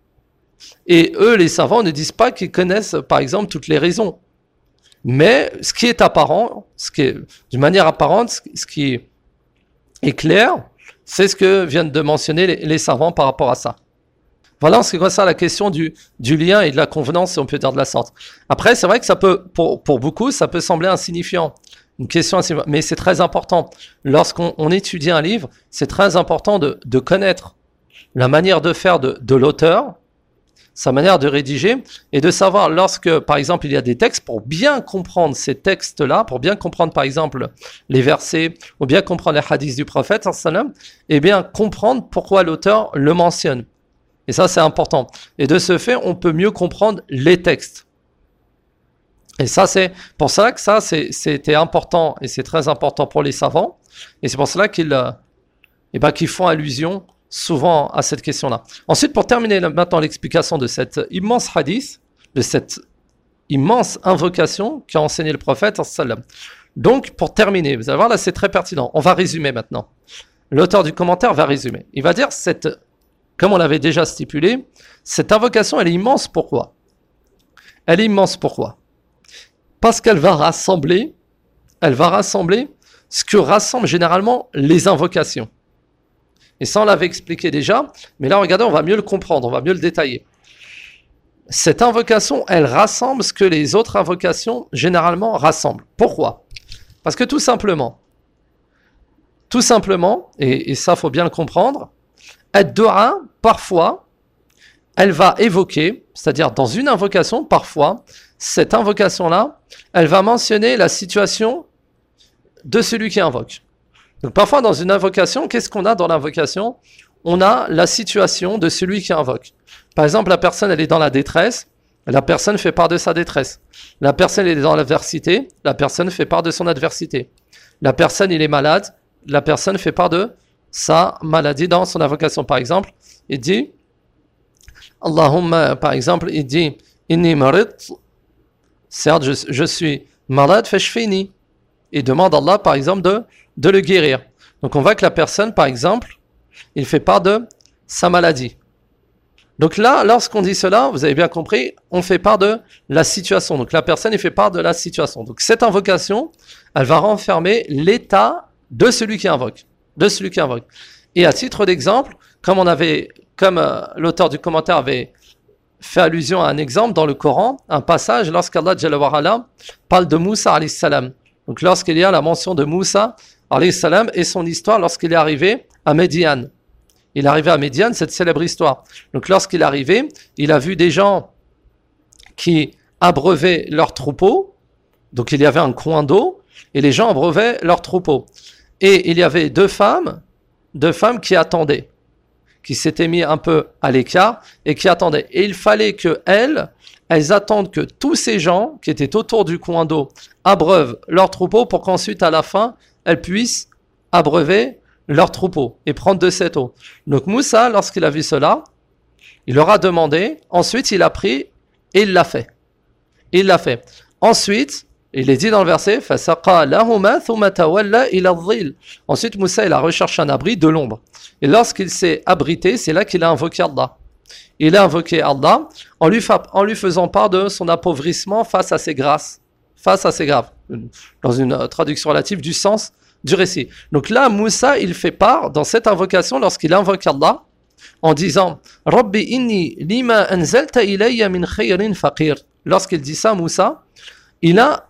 Et eux, les savants, ne disent pas qu'ils connaissent, par exemple, toutes les raisons. Mais ce qui est apparent, ce qui est, d'une manière apparente, ce qui est clair, c'est ce que viennent de mentionner les, les savants par rapport à ça. Voilà en ce qui concerne la question du, du lien et de la convenance, si on peut dire de la sorte. Après, c'est vrai que ça peut, pour, pour beaucoup, ça peut sembler insignifiant. Une question assez, mais c'est très important. Lorsqu'on on étudie un livre, c'est très important de, de connaître la manière de faire de, de l'auteur, sa manière de rédiger, et de savoir lorsque, par exemple, il y a des textes, pour bien comprendre ces textes-là, pour bien comprendre, par exemple, les versets, ou bien comprendre les hadiths du prophète, et bien comprendre pourquoi l'auteur le mentionne. Et ça, c'est important. Et de ce fait, on peut mieux comprendre les textes. Et ça, c'est pour cela que ça, c'est, c'était important, et c'est très important pour les savants, et c'est pour cela qu'ils, euh, eh ben, qu'ils font allusion souvent à cette question-là. Ensuite, pour terminer maintenant l'explication de cet immense hadith, de cette immense invocation qu'a enseigné le prophète, donc pour terminer, vous allez voir là, c'est très pertinent. On va résumer maintenant. L'auteur du commentaire va résumer. Il va dire, cette, comme on l'avait déjà stipulé, cette invocation, elle est immense. Pourquoi? Elle est immense pourquoi? Parce qu'elle va rassembler, elle va rassembler ce que rassemblent généralement les invocations. Et ça, on l'avait expliqué déjà, mais là, regardez, on va mieux le comprendre, on va mieux le détailler. Cette invocation, elle rassemble ce que les autres invocations, généralement, rassemblent. Pourquoi? Parce que tout simplement, tout simplement, et, et ça, il faut bien le comprendre, ad-du'a, parfois, elle va évoquer, c'est-à-dire dans une invocation, parfois, cette invocation-là, elle va mentionner la situation de celui qui invoque. Donc parfois dans une invocation, qu'est-ce qu'on a dans l'invocation? On a la situation de celui qui invoque. Par exemple, la personne elle est dans la détresse, la personne fait part de sa détresse. La personne elle est dans l'adversité, la personne fait part de son adversité. La personne il est malade, la personne fait part de sa maladie dans son invocation. Par exemple, il dit Allahumma, par exemple, il dit Inni marid, certes je, je suis malade, fashfini. Et demande à Allah, par exemple, de, de le guérir. Donc on voit que la personne, par exemple, il fait part de sa maladie. Donc là, lorsqu'on dit cela, vous avez bien compris, on fait part de la situation. Donc la personne, il fait part de la situation. Donc cette invocation, elle va renfermer l'état de celui qui invoque. De celui qui invoque. Et à titre d'exemple, comme on avait, comme euh, l'auteur du commentaire avait fait allusion à un exemple dans le Coran, un passage, lorsqu'Allah Jalla wa Ala parle de Moussa alayhi salam. Donc lorsqu'il y a la mention de Moussa alayhi salam et son histoire lorsqu'il est arrivé à Médian. Il est arrivé à Médian, cette célèbre histoire. Donc lorsqu'il est arrivé, il a vu des gens qui abreuvaient leurs troupeaux. Donc il y avait un coin d'eau et les gens abreuvaient leurs troupeaux. Et il y avait deux femmes, deux femmes qui attendaient. qui s'étaient mis un peu à l'écart et qui attendaient. Et il fallait qu'elles, elles attendent que tous ces gens qui étaient autour du coin d'eau abreuvent leur troupeau pour qu'ensuite, à la fin, elles puissent abreuver leur troupeau et prendre de cette eau. Donc Moussa, lorsqu'il a vu cela, il leur a demandé, ensuite il a pris et il l'a fait. Il l'a fait. Ensuite, il est dit dans le verset, ensuite Moussa il a recherché un abri de l'ombre. Et lorsqu'il s'est abrité, c'est là qu'il a invoqué Allah. Il a invoqué Allah en lui, fa- en lui faisant part de son appauvrissement face à ses grâces, face à ses grâces, dans une euh, traduction relative du sens du récit. Donc là, Moussa, il fait part dans cette invocation lorsqu'il invoque Allah en disant Rabbi inni lima anzalta ilayya min khayrin faqir. Lorsqu'il dit ça, Moussa, il a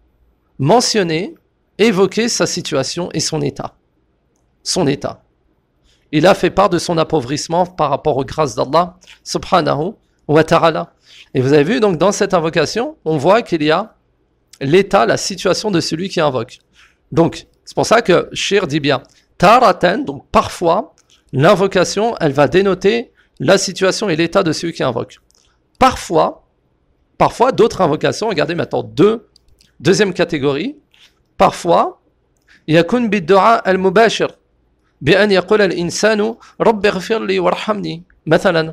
mentionné, évoqué sa situation et son état. Son état. Il a fait part de son appauvrissement par rapport aux grâces d'Allah, subhanahu wa ta'ala. Et vous avez vu, donc, dans cette invocation, on voit qu'il y a l'état, la situation de celui qui invoque. Donc, c'est pour ça que Shir dit bien, taratan, donc parfois, l'invocation, elle va dénoter la situation et l'état de celui qui invoque. Parfois, parfois, d'autres invocations, regardez maintenant, deux, deuxième catégorie, parfois, yakun bid-du'a al-mubashir, بأن يقول الإنسان رب اغفر لي وارحمني مثلا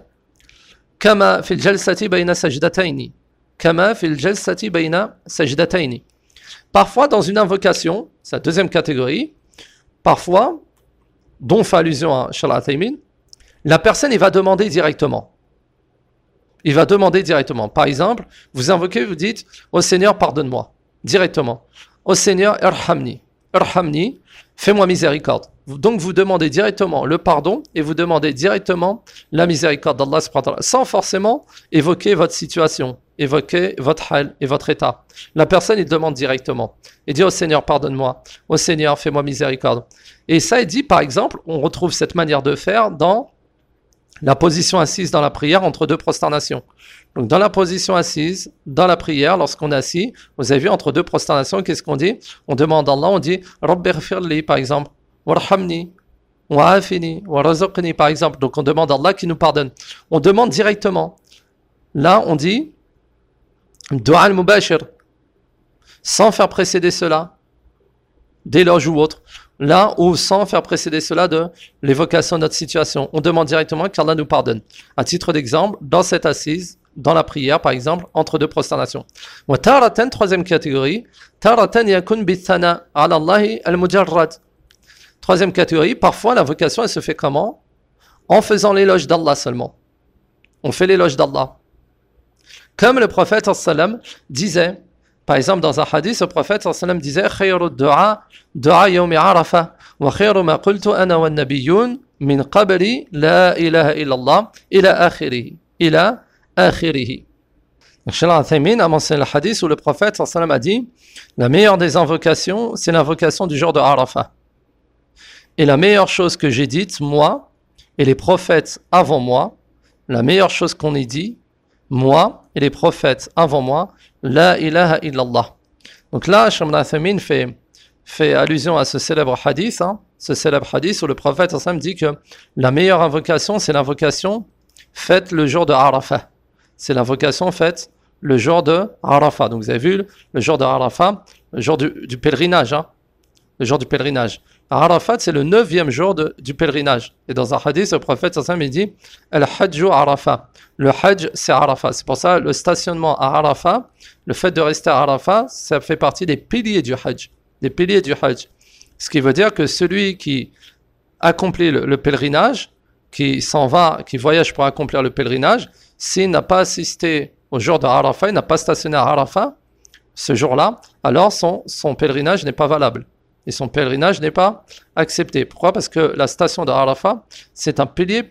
كما في الجلسة بين سجدتين كما في الجلسة بين سجدتين. Parfois dans une invocation, c'est la deuxième catégorie, parfois, dont fait allusion à Cheikh Al-Uthaymin, la personne il va demander directement. Il va demander directement. Par exemple, vous invoquez, vous dites au Seigneur pardonne-moi directement. Au Seigneur irhamni, irhamni, fais-moi miséricorde. Donc vous demandez directement le pardon et vous demandez directement la miséricorde d'Allah subhanahu wa ta'ala, sans forcément évoquer votre situation, évoquer votre hal et votre état. La personne, il demande directement. Il dit au Seigneur, pardonne-moi. Au Seigneur, fais-moi miséricorde. Et ça, il dit, par exemple, on retrouve cette manière de faire dans la position assise dans la prière entre deux prosternations. Donc dans la position assise, dans la prière, lorsqu'on est assis, vous avez vu, entre deux prosternations, qu'est-ce qu'on dit? On demande à Allah, on dit « Rabbi ghfirli » par exemple. Warhamni, wa'afini, warazaqni, par exemple. Donc on demande à Allah qui nous pardonne. On demande directement. Là, on dit Dua al-mubashir, sans faire précéder cela d'éloge ou autre. Là, ou sans faire précéder cela de l'évocation de notre situation. On demande directement qu'Allah nous pardonne. À titre d'exemple, dans cette assise, dans la prière, par exemple, entre deux prosternations. Wa taratan, troisième catégorie, taratan yakun bithana ala Allahi al-mujarrad. Troisième catégorie, parfois l'invocation elle se fait comment? En faisant l'éloge d'Allah seulement. On fait l'éloge d'Allah. Comme le prophète sallam disait, par exemple dans un hadith, le prophète sallam disait khayru du'a du'a yawmi arafa wa khayru ma qultu ana wa nabiyyun min qabli la ilaha illallah ila akhirih ila akhirih. Cheikh Al-Uthaymin a mentionné le hadith où le prophète sallam a dit la meilleure des invocations, c'est l'invocation du jour de Arafah. Et la meilleure chose que j'ai dite, moi, et les prophètes avant moi, la meilleure chose qu'on ait dit, moi et les prophètes avant moi, la ilaha illallah. Donc là, Cheikh Al-Uthaymin fait, fait allusion à ce célèbre hadith, hein, ce célèbre hadith où le prophète ensemble dit que la meilleure invocation, c'est l'invocation faite le jour de Arafah. C'est l'invocation faite le jour de Arafah. Donc vous avez vu, le jour de Arafah, le jour du, du pèlerinage, hein, le jour du pèlerinage. Arafat, c'est le neuvième jour de, du pèlerinage. Et dans un hadith, le prophète sallam il dit Al-Hajju Arafat. Le Hajj, c'est Arafat. C'est pour ça le stationnement à Arafat, le fait de rester à Arafat, ça fait partie des piliers du Hajj. Des piliers du Hajj. Ce qui veut dire que celui qui accomplit le, le pèlerinage, qui s'en va, qui voyage pour accomplir le pèlerinage, s'il n'a pas assisté au jour de Arafat, il n'a pas stationné à Arafat ce jour-là, alors son, son pèlerinage n'est pas valable. Et son pèlerinage n'est pas accepté. Pourquoi? Parce que la station de Arafat, c'est un pilier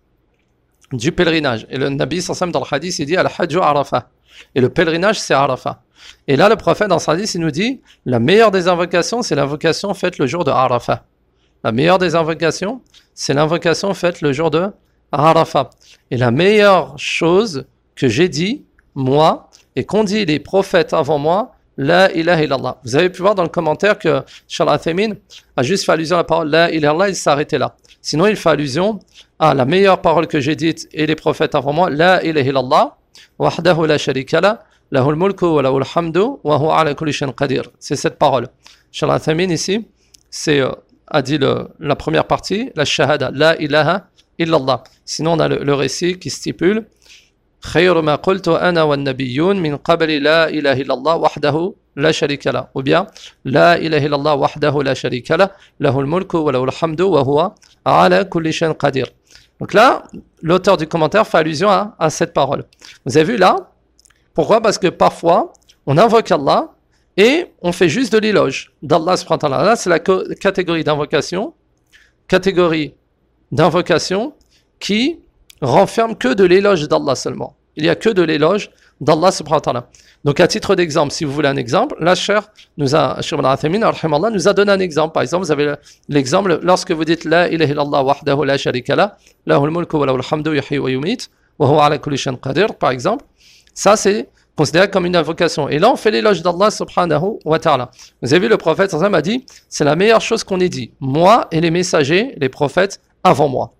du pèlerinage. Et le Nabi sallam dans le hadith, il dit Al-Hajju Arafat. Et le pèlerinage, c'est Arafat. Et là, le prophète dans ce hadith, il nous dit la meilleure des invocations, c'est l'invocation faite le jour de Arafat. La meilleure des invocations, c'est l'invocation faite le jour de Arafat. Et la meilleure chose que j'ai dit, moi, et qu'ont dit les prophètes avant moi, La ilaha illallah. Vous avez pu voir dans le commentaire que Cheikh Al-Uthaymin a juste fait allusion à la parole La ilaha illallah, il s'est arrêté là. Sinon, il fait allusion à la meilleure parole que j'ai dite et les prophètes avant moi, La ilaha illallah, wahdahu la sharika la, lahul mulku wa lahul hamdu, wa huwa ala kulli shay'in qadir. C'est cette parole. Cheikh Al-Uthaymin ici, c'est, euh, a dit le, la première partie, la shahada, La ilaha illallah. Sinon, on a le, le récit qui stipule خير ما قلت أنا والنبيون من قبل لا إله إلا الله وحده لا شريك له ou bien لا إله إلا الله وحده لا شريك له له الملك وله الحمد وهو على كل شيء قدير. Donc là, l'auteur du commentaire fait allusion à, à cette parole. Vous avez vu là? Pourquoi? Parce que parfois, on invoque Allah et on fait juste de l'éloge d'Allah subhanahu wa ta'ala. Là, c'est la co- catégorie d'invocation, catégorie d'invocation qui renferme que de l'éloge d'Allah seulement. Il n'y a que de l'éloge d'Allah subhanahu wa ta'ala. Donc à titre d'exemple, si vous voulez un exemple, la Cheikh nous a, Cheikh Al-Uthaymin nous a donné un exemple. Par exemple, vous avez l'exemple lorsque vous dites La ilaha illallah wahdahu la sharika la, lahul mulku wa lahul hamdu yuhyi wa yumit, wa huwa ala kulli shay'in qadir, par exemple. Ça, c'est considéré comme une invocation. Et là, on fait l'éloge d'Allah subhanahu wa ta'ala. Vous avez vu, le prophète sallallahu alayhi wa sallam a dit, c'est la meilleure chose qu'on ait dit. Moi et les messagers, les prophètes avant moi.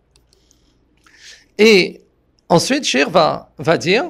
Et ensuite, Cheikh va, va dire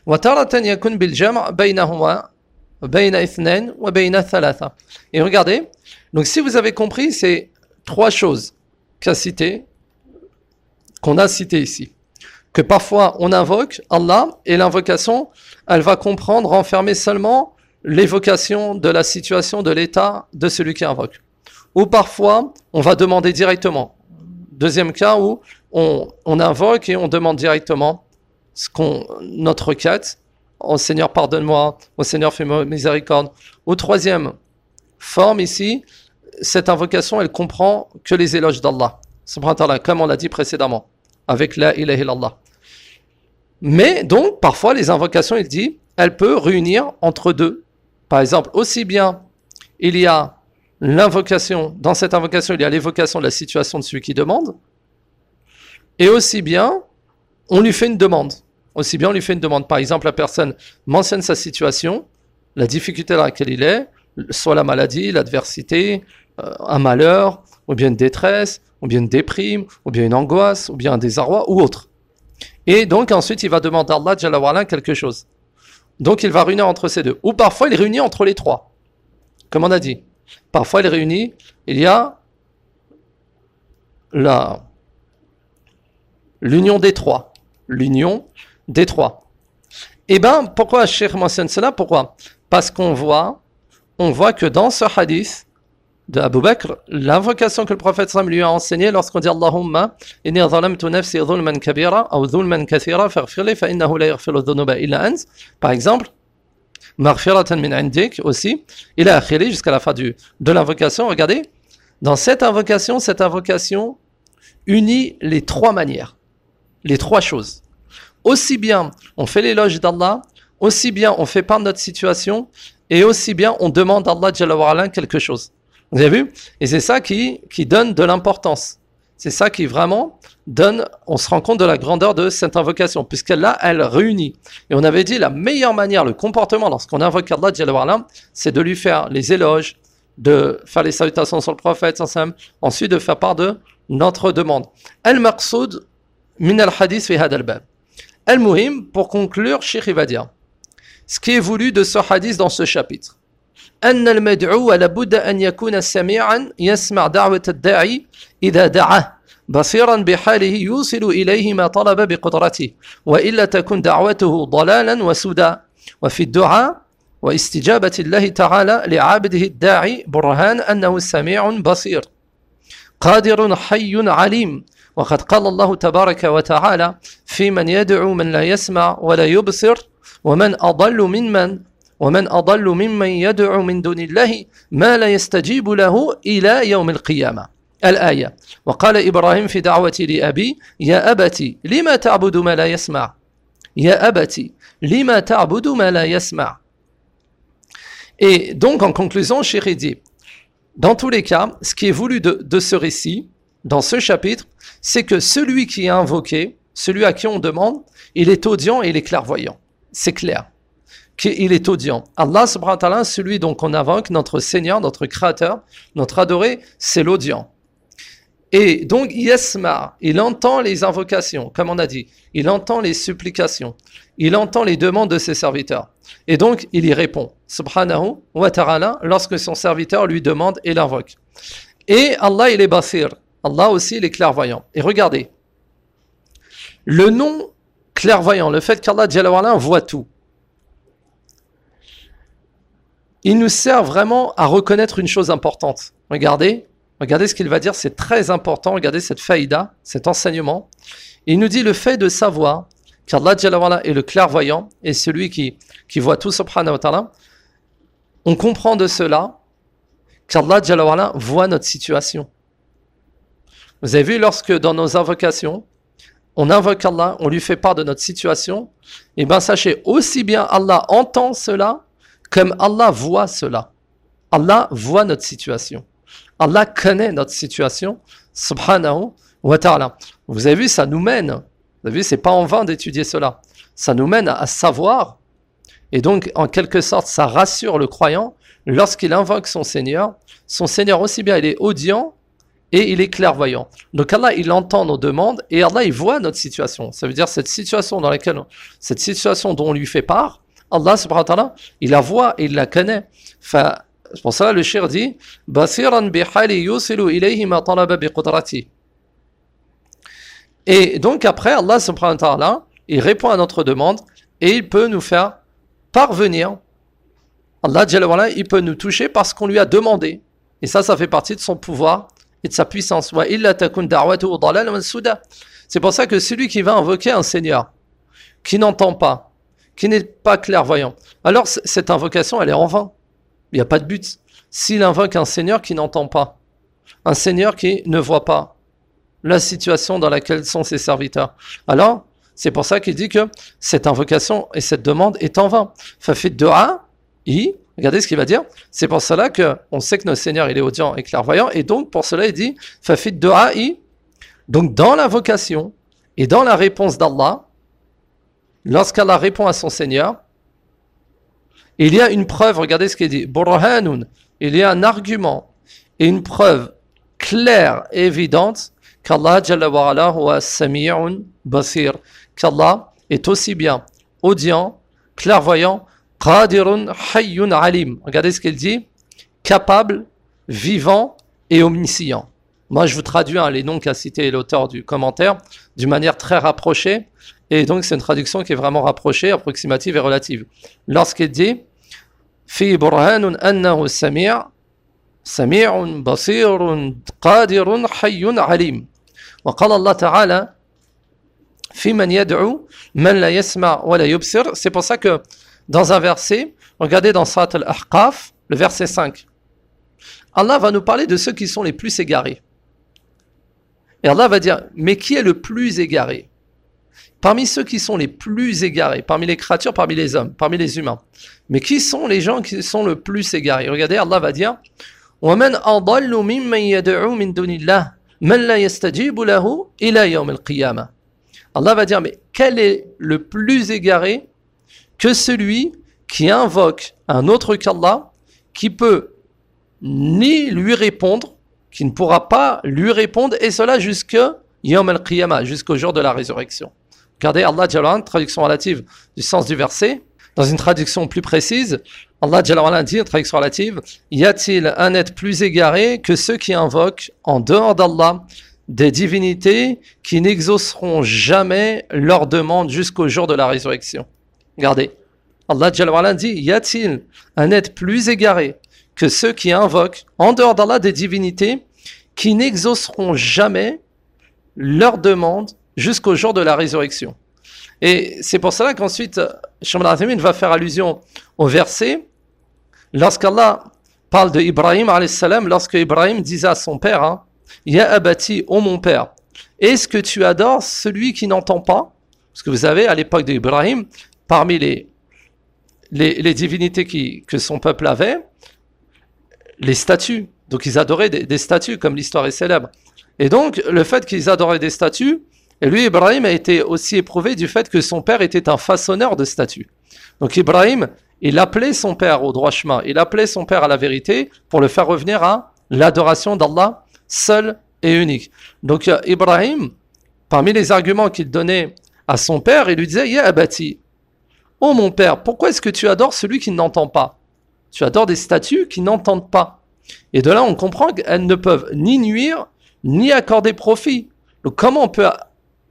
et regardez, donc si vous avez compris, c'est trois choses qu'a cité, qu'on a citées ici. Que parfois on invoque Allah et l'invocation, elle va comprendre, renfermer seulement l'évocation de la situation, de l'état de celui qui invoque. Ou parfois, on va demander directement. Deuxième cas où on, on invoque et on demande directement ce qu'on, notre requête. Oh Seigneur, pardonne-moi. Oh Seigneur, fais-moi miséricorde. Ou troisième forme ici, cette invocation, elle comprend que les éloges d'Allah, subhanahu wa ta'ala, comme on l'a dit précédemment, avec la ilaha illallah. Mais donc, parfois, les invocations, il dit, elle peut réunir entre deux. Par exemple, aussi bien, il y a l'invocation, dans cette invocation, il y a l'évocation de la situation de celui qui demande, et aussi bien, on lui fait une demande. Aussi bien, on lui fait une demande. Par exemple, la personne mentionne sa situation, la difficulté dans laquelle il est, soit la maladie, l'adversité, euh, un malheur, ou bien une détresse, ou bien une déprime, ou bien une angoisse, ou bien un désarroi, ou autre. Et donc, ensuite, il va demander à Allah Jalla wa Ala quelque chose. Donc, il va réunir entre ces deux. Ou parfois, il réunit entre les trois. Comme on a dit. Parfois, il réunit, il y a la, l'union des trois. L'union des trois. Et bien, pourquoi Cheikh mentionne cela? Pourquoi? Parce qu'on voit, on voit que dans ce hadith de Abu Bakr, l'invocation que le prophète sallam lui a enseignée lorsqu'on dit Allahumma inni zalamtu nafsi dhulman kabira ou dhulman kathira faghfirli fa innahu la yaghfiru dhunuba illa ant. Par exemple, maghfiratan min indik aussi, il a akhiri jusqu'à la fin du, de l'invocation. Regardez, dans cette invocation, cette invocation unit les trois manières, les trois choses. Aussi bien on fait l'éloge d'Allah, aussi bien on fait part de notre situation, et aussi bien on demande à Allah Jalla wa Ala quelque chose. Vous avez vu? Et c'est ça qui, qui donne de l'importance. C'est ça qui vraiment donne, on se rend compte de la grandeur de cette invocation, puisqu'elle là, elle réunit. Et on avait dit la meilleure manière, le comportement lorsqu'on invoque Allah Jalla wa Ala, c'est de lui faire les éloges, de faire les salutations sur le prophète, ensuite de faire part de notre demande. Al-Maqsoud min al-Hadith fi hada al-bab. Al-Muhim, pour conclure, Cheikh va dire, ce qui est voulu de ce hadith dans ce chapitre, أن المدعو لابد أن يكون سميعا يسمع دعوة الداعي إذا دعاه بصيرا بحاله يوصل إليه ما طلب بقدرته وإلا تكون دعوته ضلالا وسدى وفي الدعاء واستجابة الله تعالى لعبده الداعي برهان أنه سميع بصير قادر حي عليم وقد قال الله تبارك وتعالى في من يدعو من لا يسمع ولا يبصر ومن أضل ممن ومن أضل ممن يدعو من دون الله ما لا يستجيب له إلى يوم القيامة. الآية. وقال إبراهيم في دعوتي لأبي يا أبتي لما تعبد ما لا يسمع يا أبتي لما تعبد ما لا يسمع. Et donc en conclusion, Cheikh dit, dans tous les cas, ce qui est voulu de, de ce récit, dans ce chapitre, c'est que celui qui est invoqué, celui à qui on demande, il est audient et il est clairvoyant. C'est clair. qu'il est audient. Allah subhanahu wa ta'ala, celui dont on invoque, notre Seigneur, notre Créateur, notre adoré, c'est l'audient. Et donc, yasma, il entend les invocations, comme on a dit. Il entend les supplications. Il entend les demandes de ses serviteurs. Et donc, il y répond. Subhanahu wa ta'ala, lorsque son serviteur lui demande et l'invoque. Et Allah, il est basir. Allah aussi, il est clairvoyant. Et regardez. Le nom clairvoyant, le fait qu'Allah Jalla wa Ala voit tout, il nous sert vraiment à reconnaître une chose importante. Regardez. Regardez ce qu'il va dire, c'est très important. Regardez cette faïda, cet enseignement. Il nous dit le fait de savoir qu'Allah Jalla wa Ala est le clairvoyant et celui qui, qui voit tout, subhanahu wa ta'ala. On comprend de cela qu'Allah Jalla wa Ala voit notre situation. Vous avez vu, lorsque dans nos invocations, on invoque Allah, on lui fait part de notre situation, et bien sachez, aussi bien Allah entend cela, comme Allah voit cela. Allah voit notre situation. Allah connaît notre situation, subhanahu wa ta'ala. Vous avez vu, ça nous mène, vous avez vu, c'est pas en vain d'étudier cela. Ça nous mène à, à savoir, et donc en quelque sorte, ça rassure le croyant, lorsqu'il invoque son Seigneur, son Seigneur aussi bien il est audient, et il est clairvoyant. Donc Allah, il entend nos demandes, et Allah, il voit notre situation. Ça veut dire cette situation dans laquelle, cette situation dont on lui fait part, Allah subhanahu wa ta'ala, il la voit et il la connaît. Enfin, c'est pour ça le shir dit Basiran bihali yusilu ilayhi ma talaba biqudrati. Et donc après, Allah subhanahu wa ta'ala, il répond à notre demande et il peut nous faire parvenir. Allah Jalla wa Ala, il peut nous toucher parce qu'on lui a demandé. Et ça, ça fait partie de son pouvoir et de sa puissance. Wa illa takun da'watuhu dalalan wa suda. C'est pour ça que celui qui va invoquer un Seigneur qui n'entend pas, qui n'est pas clairvoyant, alors c- cette invocation, elle est en vain. Il n'y a pas de but. S'il invoque un Seigneur qui n'entend pas, un Seigneur qui ne voit pas la situation dans laquelle sont ses serviteurs, alors c'est pour ça qu'il dit que cette invocation et cette demande est en vain. Fafid du'a, i, regardez ce qu'il va dire. C'est pour cela qu'on sait que notre Seigneur il est audient et clairvoyant, et donc pour cela il dit Fafid du'a, i. Donc dans l'invocation et dans la réponse d'Allah, lorsqu'Allah répond à son Seigneur, il y a une preuve, regardez ce qu'il dit, burhanun, il y a un argument et une preuve claire et évidente qu'Allah Jalla wa Ala huwa sami'un basir, qu'Allah est aussi bien audient, clairvoyant, qadirun hayyun alim. Regardez ce qu'il dit, capable, vivant et omniscient. Moi, je vous traduis hein, les noms qu'a cité l'auteur du commentaire d'une manière très rapprochée. Et donc, c'est une traduction qui est vraiment rapprochée, approximative et relative. Lorsqu'il dit في برهان أنه سميع سميع بصير قادر حي عليم وقال الله تعالى في من يدعو من لا يسمع ولا يبصر. C'est pour ça que dans un verset, regardez dans Surat Al-Ahqaf, le verset cinq, Allah va nous parler de ceux qui sont les plus égarés. Et Allah va dire, mais qui est le plus égaré? Parmi ceux qui sont les plus égarés, parmi les créatures, parmi les hommes, parmi les humains. Mais qui sont les gens qui sont le plus égarés? Regardez, Allah va dire وَمَنْ أَضَلُّ مِمَّنْ يَدْعُو مِنْ دُونِ اللَّهِ مَنْ لَا يَسْتَجِيبُ لَهُ إِلَى يَوْمِ الْقِيَامَةِ. Allah va dire, mais quel est le plus égaré que celui qui invoque un autre qu'Allah, qui peut ni lui répondre, qui ne pourra pas lui répondre, et cela jusqu'à Yawm al-Qiyamah, jusqu'au jour de la résurrection. Regardez, Allah Jalla wa Ala, traduction relative du sens du verset. Dans une traduction plus précise, Allah Jalla wa Ala dit, une traduction relative, y a-t-il un être plus égaré que ceux qui invoquent en dehors d'Allah des divinités qui n'exauceront jamais leurs demandes jusqu'au jour de la résurrection? Regardez, Allah Jalla wa Ala dit, y a-t-il un être plus égaré que ceux qui invoquent en dehors d'Allah des divinités qui n'exauceront jamais leurs demandes jusqu'au jour de la résurrection? Et c'est pour cela qu'ensuite, Shaykh al-Uthaymin va faire allusion au verset, lorsqu'Allah parle de Ibrahim alayhi salam, lorsque Ibrahim disait à son père, hein, Ya abati, ô mon père, est-ce que tu adores celui qui n'entend pas? Parce que vous savez, à l'époque d'Ibrahim, parmi les, les, les divinités qui, que son peuple avait, les statues. Donc ils adoraient des, des statues, comme l'histoire est célèbre. Et donc, le fait qu'ils adoraient des statues, et lui, Ibrahim, a été aussi éprouvé du fait que son père était un façonneur de statues. Donc Ibrahim il appelait son père au droit chemin, il appelait son père à la vérité pour le faire revenir à l'adoration d'Allah seul et unique. Donc euh, Ibrahim, parmi les arguments qu'il donnait à son père, il lui disait « Ya abati, oh mon père, pourquoi est-ce que tu adores celui qui n'entend pas? Tu adores des statues qui n'entendent pas. » Et de là, on comprend qu'elles ne peuvent ni nuire, ni accorder profit. Donc comment on peut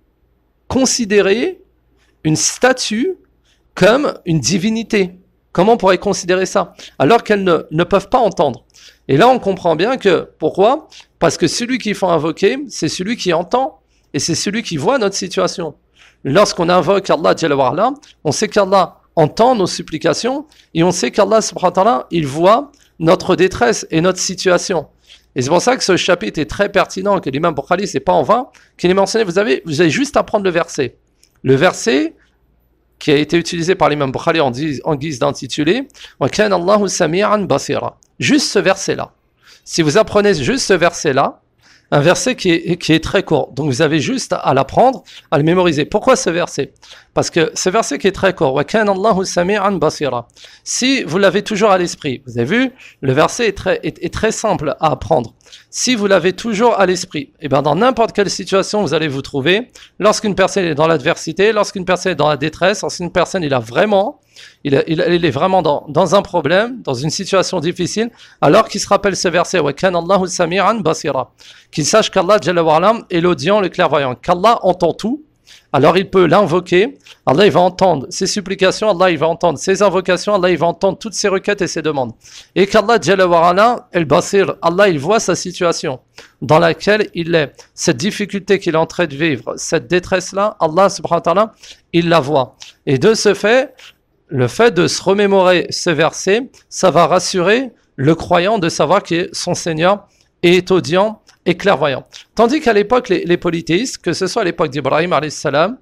considérer une statue comme une divinité? Comment on pourrait considérer ça? Alors qu'elles ne, ne peuvent pas entendre. Et là, on comprend bien que, pourquoi? Parce que celui qu'il faut invoquer, c'est celui qui entend, et c'est celui qui voit notre situation. Lorsqu'on invoque Allah Jalla wa Ala, on sait qu'Allah entend nos supplications, et on sait qu'Allah subhanahu wa ta'ala, il voit notre détresse et notre situation. Et c'est pour ça que ce chapitre est très pertinent, que l'imam Bukhari, c'est pas en vain, qu'il est mentionné, vous avez, vous avez juste à prendre le verset. Le verset qui a été utilisé par l'imam Bukhari en, en guise d'intitulé « Wa kana Allahu sami'an basira ». Juste ce verset-là. Si vous apprenez juste ce verset-là, un verset qui est, qui est très court, donc vous avez juste à l'apprendre, à le mémoriser. Pourquoi ce verset? Parce que ce verset qui est très court, « Wa kana Allahu sami'an basira ». Si vous l'avez toujours à l'esprit, vous avez vu, le verset est très, est, est très simple à apprendre. Si vous l'avez toujours à l'esprit, et bien dans n'importe quelle situation vous allez vous trouver, lorsqu'une personne est dans l'adversité, lorsqu'une personne est dans la détresse, lorsqu'une personne il a vraiment, il, a, il, a, il est vraiment dans, dans un problème, dans une situation difficile, alors qu'il se rappelle ce verset, wa kana Allahu sami'an basira, qu'il sache qu'Allah Jalla wa Ala est l'audient, le clairvoyant, qu'Allah entend tout. Alors il peut l'invoquer, Allah il va entendre ses supplications, Allah il va entendre ses invocations, Allah il va entendre toutes ses requêtes et ses demandes. Et qu'Allah Jalla wa Ala, El Basir, Allah il voit sa situation dans laquelle il est, cette difficulté qu'il est en train de vivre, cette détresse-là, Allah subhanahu wa ta'ala, il la voit. Et de ce fait, le fait de se remémorer ce verset, ça va rassurer le croyant de savoir que son Seigneur est audient et clairvoyant. Tandis qu'à l'époque, les, les polythéistes, que ce soit à l'époque d'Ibrahim alayhi salam,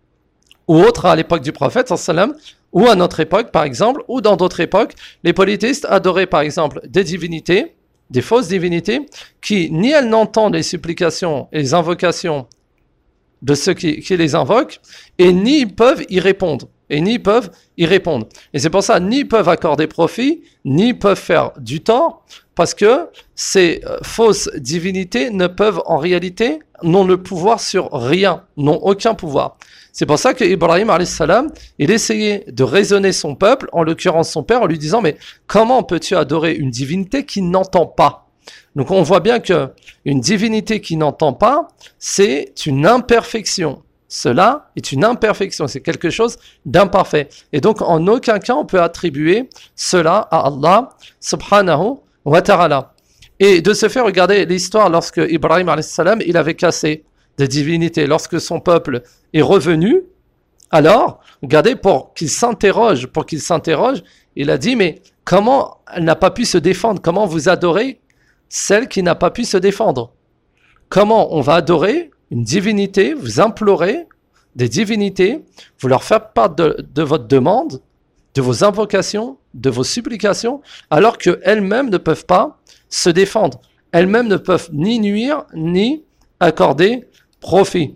ou autre à l'époque du prophète salam, ou à notre époque par exemple, ou dans d'autres époques, les polythéistes adoraient par exemple des divinités, des fausses divinités, qui ni elles n'entendent les supplications et les invocations de ceux qui, qui les invoquent, et ni ils peuvent y répondre. Et ni peuvent y répondre. Et c'est pour ça, ni peuvent accorder profit, ni peuvent faire du tort, parce que ces euh, fausses divinités ne peuvent en réalité, n'ont le pouvoir sur rien, n'ont aucun pouvoir. C'est pour ça que Ibrahim alayhi salam, il essayait de raisonner son peuple, en l'occurrence son père, en lui disant, mais comment peux-tu adorer une divinité qui n'entend pas? Donc on voit bien que une divinité qui n'entend pas, c'est une imperfection. Cela est une imperfection, c'est quelque chose d'imparfait. Et donc, en aucun cas, on peut attribuer cela à Allah subhanahu wa ta'ala. Et de ce fait, regardez l'histoire lorsque Ibrahim alayhi salam, il avait cassé des divinités. Lorsque son peuple est revenu, alors, regardez, pour qu'il s'interroge, pour qu'il s'interroge, il a dit, mais comment elle n'a pas pu se défendre? Comment vous adorez celle qui n'a pas pu se défendre? Comment on va adorer une divinité, vous implorez des divinités, vous leur faites part de, de votre demande, de vos invocations, de vos supplications, alors qu'elles-mêmes ne peuvent pas se défendre. Elles-mêmes ne peuvent ni nuire, ni accorder profit.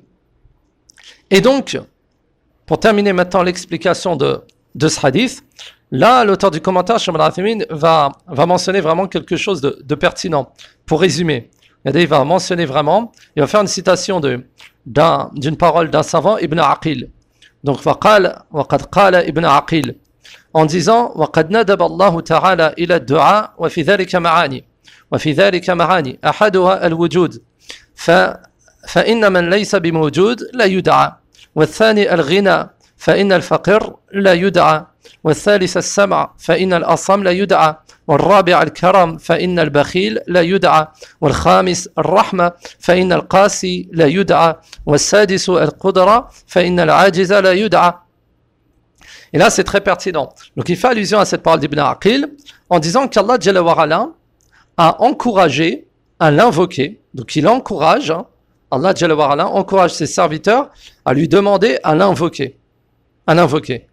Et donc, pour terminer maintenant l'explication de, de ce hadith, là, l'auteur du commentaire, Sheikh Al-Uthaymin, va, va mentionner vraiment quelque chose de, de pertinent. Pour résumer, il va mentionner vraiment, il va faire une citation de, d'un, d'une parole d'un savant, Ibn Aqil. Donc, وقال وقد قال ابن عقيل, en disant وقد ندب الله تعالى إلى الدعاء وفي ذلك معاني وفي ذلك معاني أحدها الوجود ف فإن من ليس بموجود لا يدعى والثاني الغنى فإن الفقير لا يدعى والثالث السمع فإن الأصم لا يدعى والرابع الكرم فإن البخيل لا يدعى والخامس الرحمة فإن القاسي لا يدعى والسادس القدرة فإن العاجز لا يدعى. Et là c'est très pertinent. Donc il fait allusion à cette parole d'Ibn Aqil en disant qu'Allah Jalla wa Ala a encouragé à l'invoquer. Donc il encourage, hein, Allah Jalla wa Ala encourage ses serviteurs à lui demander à l'invoquer. À l'invoquer.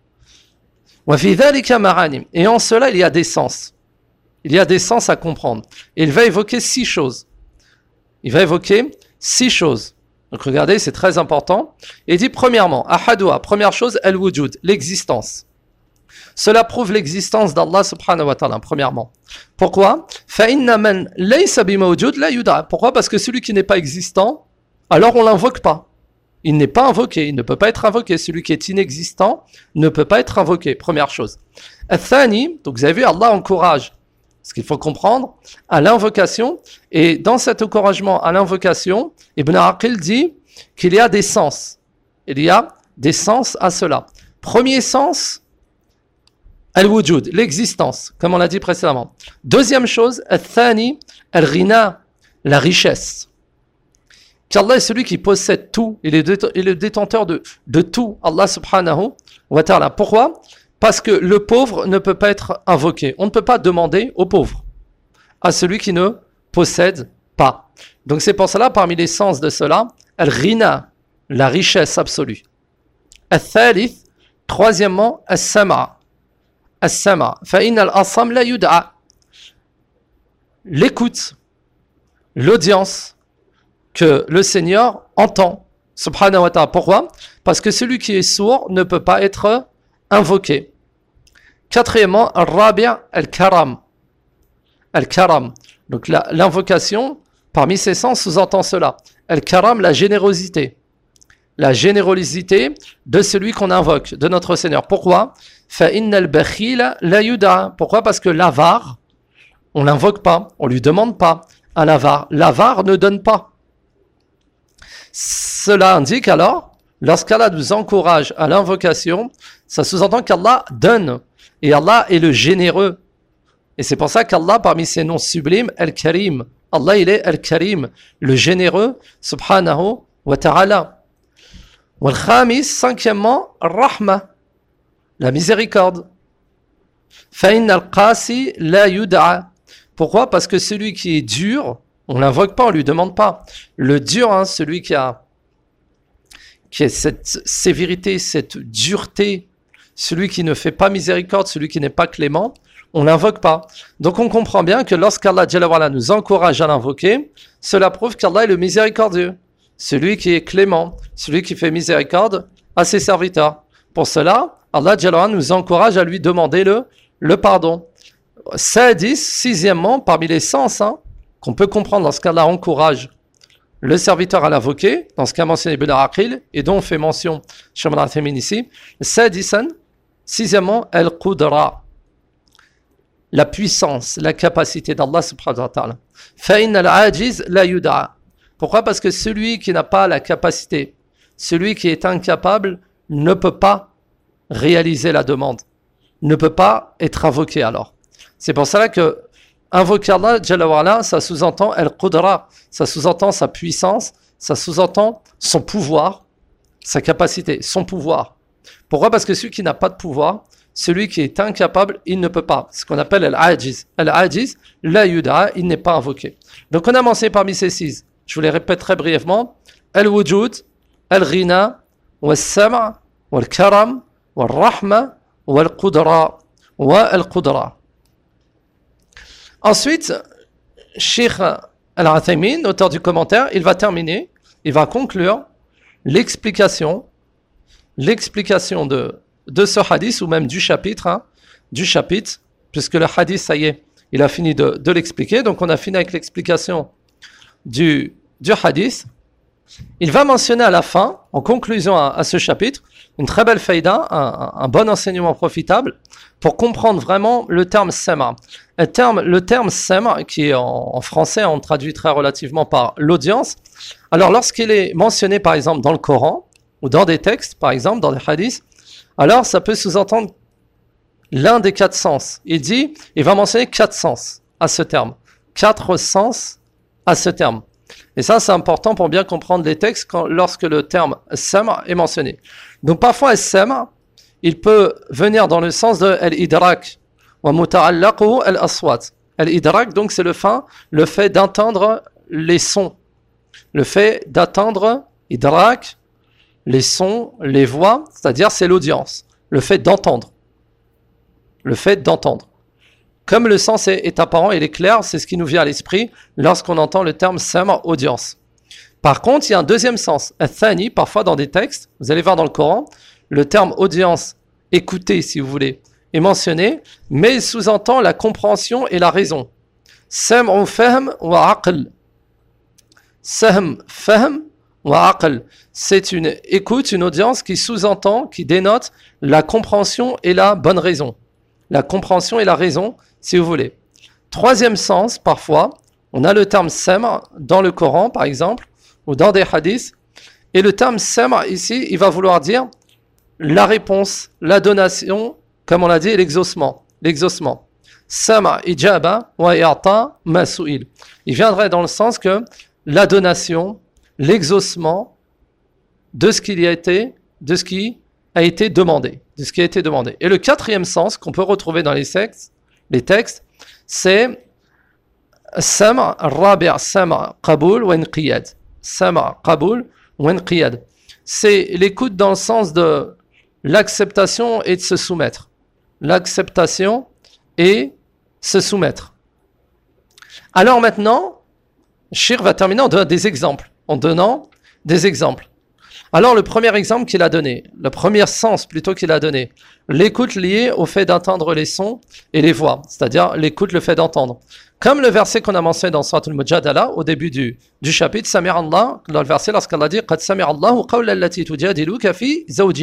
Et en cela il y a des sens. Il y a des sens à comprendre. Et il va évoquer six choses. Il va évoquer six choses. Donc regardez, c'est très important. Et il dit premièrement, ahadoua, première chose, al-wujud, l'existence. Cela prouve l'existence d'Allah subhanahu wa ta'ala, premièrement. Pourquoi? فَإِنَّ مَنْ لَيْسَ بِمَوْجُودٍ لَا يُدْعَى. Pourquoi? Parce que celui qui n'est pas existant, alors on l'invoque pas. Il n'est pas invoqué, il ne peut pas être invoqué. Celui qui est inexistant ne peut pas être invoqué, première chose. الثاني, donc vous avez vu, Allah encourage, ce qu'il faut comprendre, à l'invocation. Et dans cet encouragement à l'invocation, Ibn Aqil dit qu'il y a des sens. Il y a des sens à cela. Premier sens, al-wujud, l'existence, comme on l'a dit précédemment. Deuxième chose, al-thani, al-ghina, la richesse. Qu'Allah est celui qui possède tout, il est, dét- il est le détenteur de, de tout, Allah subhanahu wa ta'ala. Pourquoi? Parce que le pauvre ne peut pas être invoqué. On ne peut pas demander au pauvre, à celui qui ne possède pas. Donc c'est pour cela, parmi les sens de cela, al-ghina, la richesse absolue. Al-thalith, troisièmement, al-sam'a. Al-sam'a. Fa'in al-asam la yud'a. L'écoute, l'audience que le Seigneur entend, subhanahu wa ta'ala. Pourquoi? Parce que celui qui est sourd ne peut pas être invoqué. Quatrièmement, al-rabi' al-karam. Al-karam. Donc la, l'invocation, parmi ses sens, sous-entend cela. Al-karam, la générosité. La générosité de celui qu'on invoque, de notre Seigneur. Pourquoi? فَإِنَّ الْبَخِيلَ لَا يُدْعَى. Pourquoi? Parce que l'avare, on l'invoque pas, on lui demande pas à l'avare. L'avare ne donne pas. Cela indique alors, lorsqu'Allah nous encourage à l'invocation, ça sous-entend qu'Allah donne. Et Allah est le généreux. Et c'est pour ça qu'Allah, parmi ses noms sublimes, Al-Karim. Allah, il est Al-Karim, le généreux, subhanahu wa ta'ala. Wal-Khamis, cinquièmement, Rahma, la miséricorde. Fa'in al-Qasi la yud'a. Pourquoi? Parce que celui qui est dur, on ne l'invoque pas, on ne lui demande pas. Le dur, hein, celui qui a, qui a cette sévérité, cette dureté, celui qui ne fait pas miséricorde, celui qui n'est pas clément, on ne l'invoque pas. Donc on comprend bien que lorsqu'Allah Jalla wa Ala nous encourage à l'invoquer, cela prouve qu'Allah est le miséricordieux, celui qui est clément, celui qui fait miséricorde à ses serviteurs. Pour cela, Allah Jalla wa Ala nous encourage à lui demander le, le pardon. Sadis, sixièmement, parmi les sens, hein, qu'on peut comprendre lorsqu'Allah encourage le serviteur à l'invoquer, dans ce qu'a mentionné Ibn Aqil, et dont on fait mention chez Ibn Uthaymin ici. Sadisan, sixièmement, al-qudra, la puissance, la capacité d'Allah subhanahu wa ta'ala. Fa'in al-ajiz la yud'a. Pourquoi? Parce que celui qui n'a pas la capacité, celui qui est incapable, ne peut pas réaliser la demande, ne peut pas être invoqué alors. C'est pour cela que invoquer Allah, Jalla wa Ala, ça sous-entend al-qudra, ça sous-entend sa puissance, ça sous-entend son pouvoir, sa capacité, son pouvoir. Pourquoi? Parce que celui qui n'a pas de pouvoir, celui qui est incapable, il ne peut pas. Ce qu'on appelle al-ajiz. Al-ajiz, la yud'a, il n'est pas invoqué. Donc on a mentionné parmi ces six, je vous les répète très brièvement, al-wujud, al-ghina, wal-sam', wal-karam, wal-rahma, wal-qudra, wal-qudra. Ensuite, Cheikh Al-Uthaymin, auteur du commentaire, il va terminer, il va conclure l'explication, l'explication de, de ce hadith, ou même du chapitre, hein, du chapitre, puisque le hadith, ça y est, il a fini de, de l'expliquer, donc on a fini avec l'explication du, du hadith. Il va mentionner à la fin, en conclusion à, à ce chapitre, une très belle faïda, un, un bon enseignement profitable, pour comprendre vraiment le terme sam'a. Le terme, le terme sam'a, qui est en, en français, on traduit très relativement par l'audience. Alors lorsqu'il est mentionné par exemple dans le Coran, ou dans des textes, par exemple, dans des hadiths, alors ça peut sous-entendre l'un des quatre sens. Il dit, il va mentionner quatre sens à ce terme. Quatre sens à ce terme. Et ça, c'est important pour bien comprendre les textes quand, lorsque le terme sam'a est mentionné. Donc parfois, sam'a, il peut venir dans le sens de al-idrak wa muta'allaquhu al-aswat. Al-idrak, donc c'est le fin, le fait d'entendre les sons. Le fait d'entendre, idrak, les sons, les voix, c'est-à-dire c'est l'audience. Le fait d'entendre. Le fait d'entendre. Comme le sens est, est apparent, il est clair, c'est ce qui nous vient à l'esprit lorsqu'on entend le terme sam'a, audience. Par contre, il y a un deuxième sens, al-thani, parfois dans des textes, vous allez voir dans le Coran, le terme audience, écouter si vous voulez, est mentionné, mais il sous-entend la compréhension et la raison. Sam'u fahm wa aql. Sahm fahm wa aql. C'est une écoute, une audience qui sous-entend, qui dénote la compréhension et la bonne raison. La compréhension et la raison, si vous voulez. Troisième sens, parfois, on a le terme sam' dans le Coran, par exemple, ou dans des hadiths. Et le terme sam' ici, il va vouloir dire la réponse, la donation, comme on l'a dit, l'exaucement. L'exaucement. Sama ijaba wa i'ta ma su'il. Il viendrait dans le sens que la donation, l'exaucement de ce qu'il y a été, de ce qui a été demandé, de ce qui a été demandé. Et le quatrième sens qu'on peut retrouver dans les textes, les textes, c'est sama rabi' sama qaboul wa inqiyad. Sama qaboul wa inqiyad. C'est l'écoute dans le sens de l'acceptation et de se soumettre. L'acceptation et se soumettre. Alors maintenant, Shir va terminer en donnant des exemples. En donnant des exemples. Alors le premier exemple qu'il a donné, le premier sens plutôt qu'il a donné, l'écoute liée au fait d'entendre les sons et les voix, c'est-à-dire l'écoute, le fait d'entendre. Comme le verset qu'on a mentionné dans Surat al-Mujadala, au début du, du chapitre, Sami'a Allah, dans le verset lorsqu'Allah dit « Qad sami'a Allahu qawla allati tujadiluka fi zawjiha »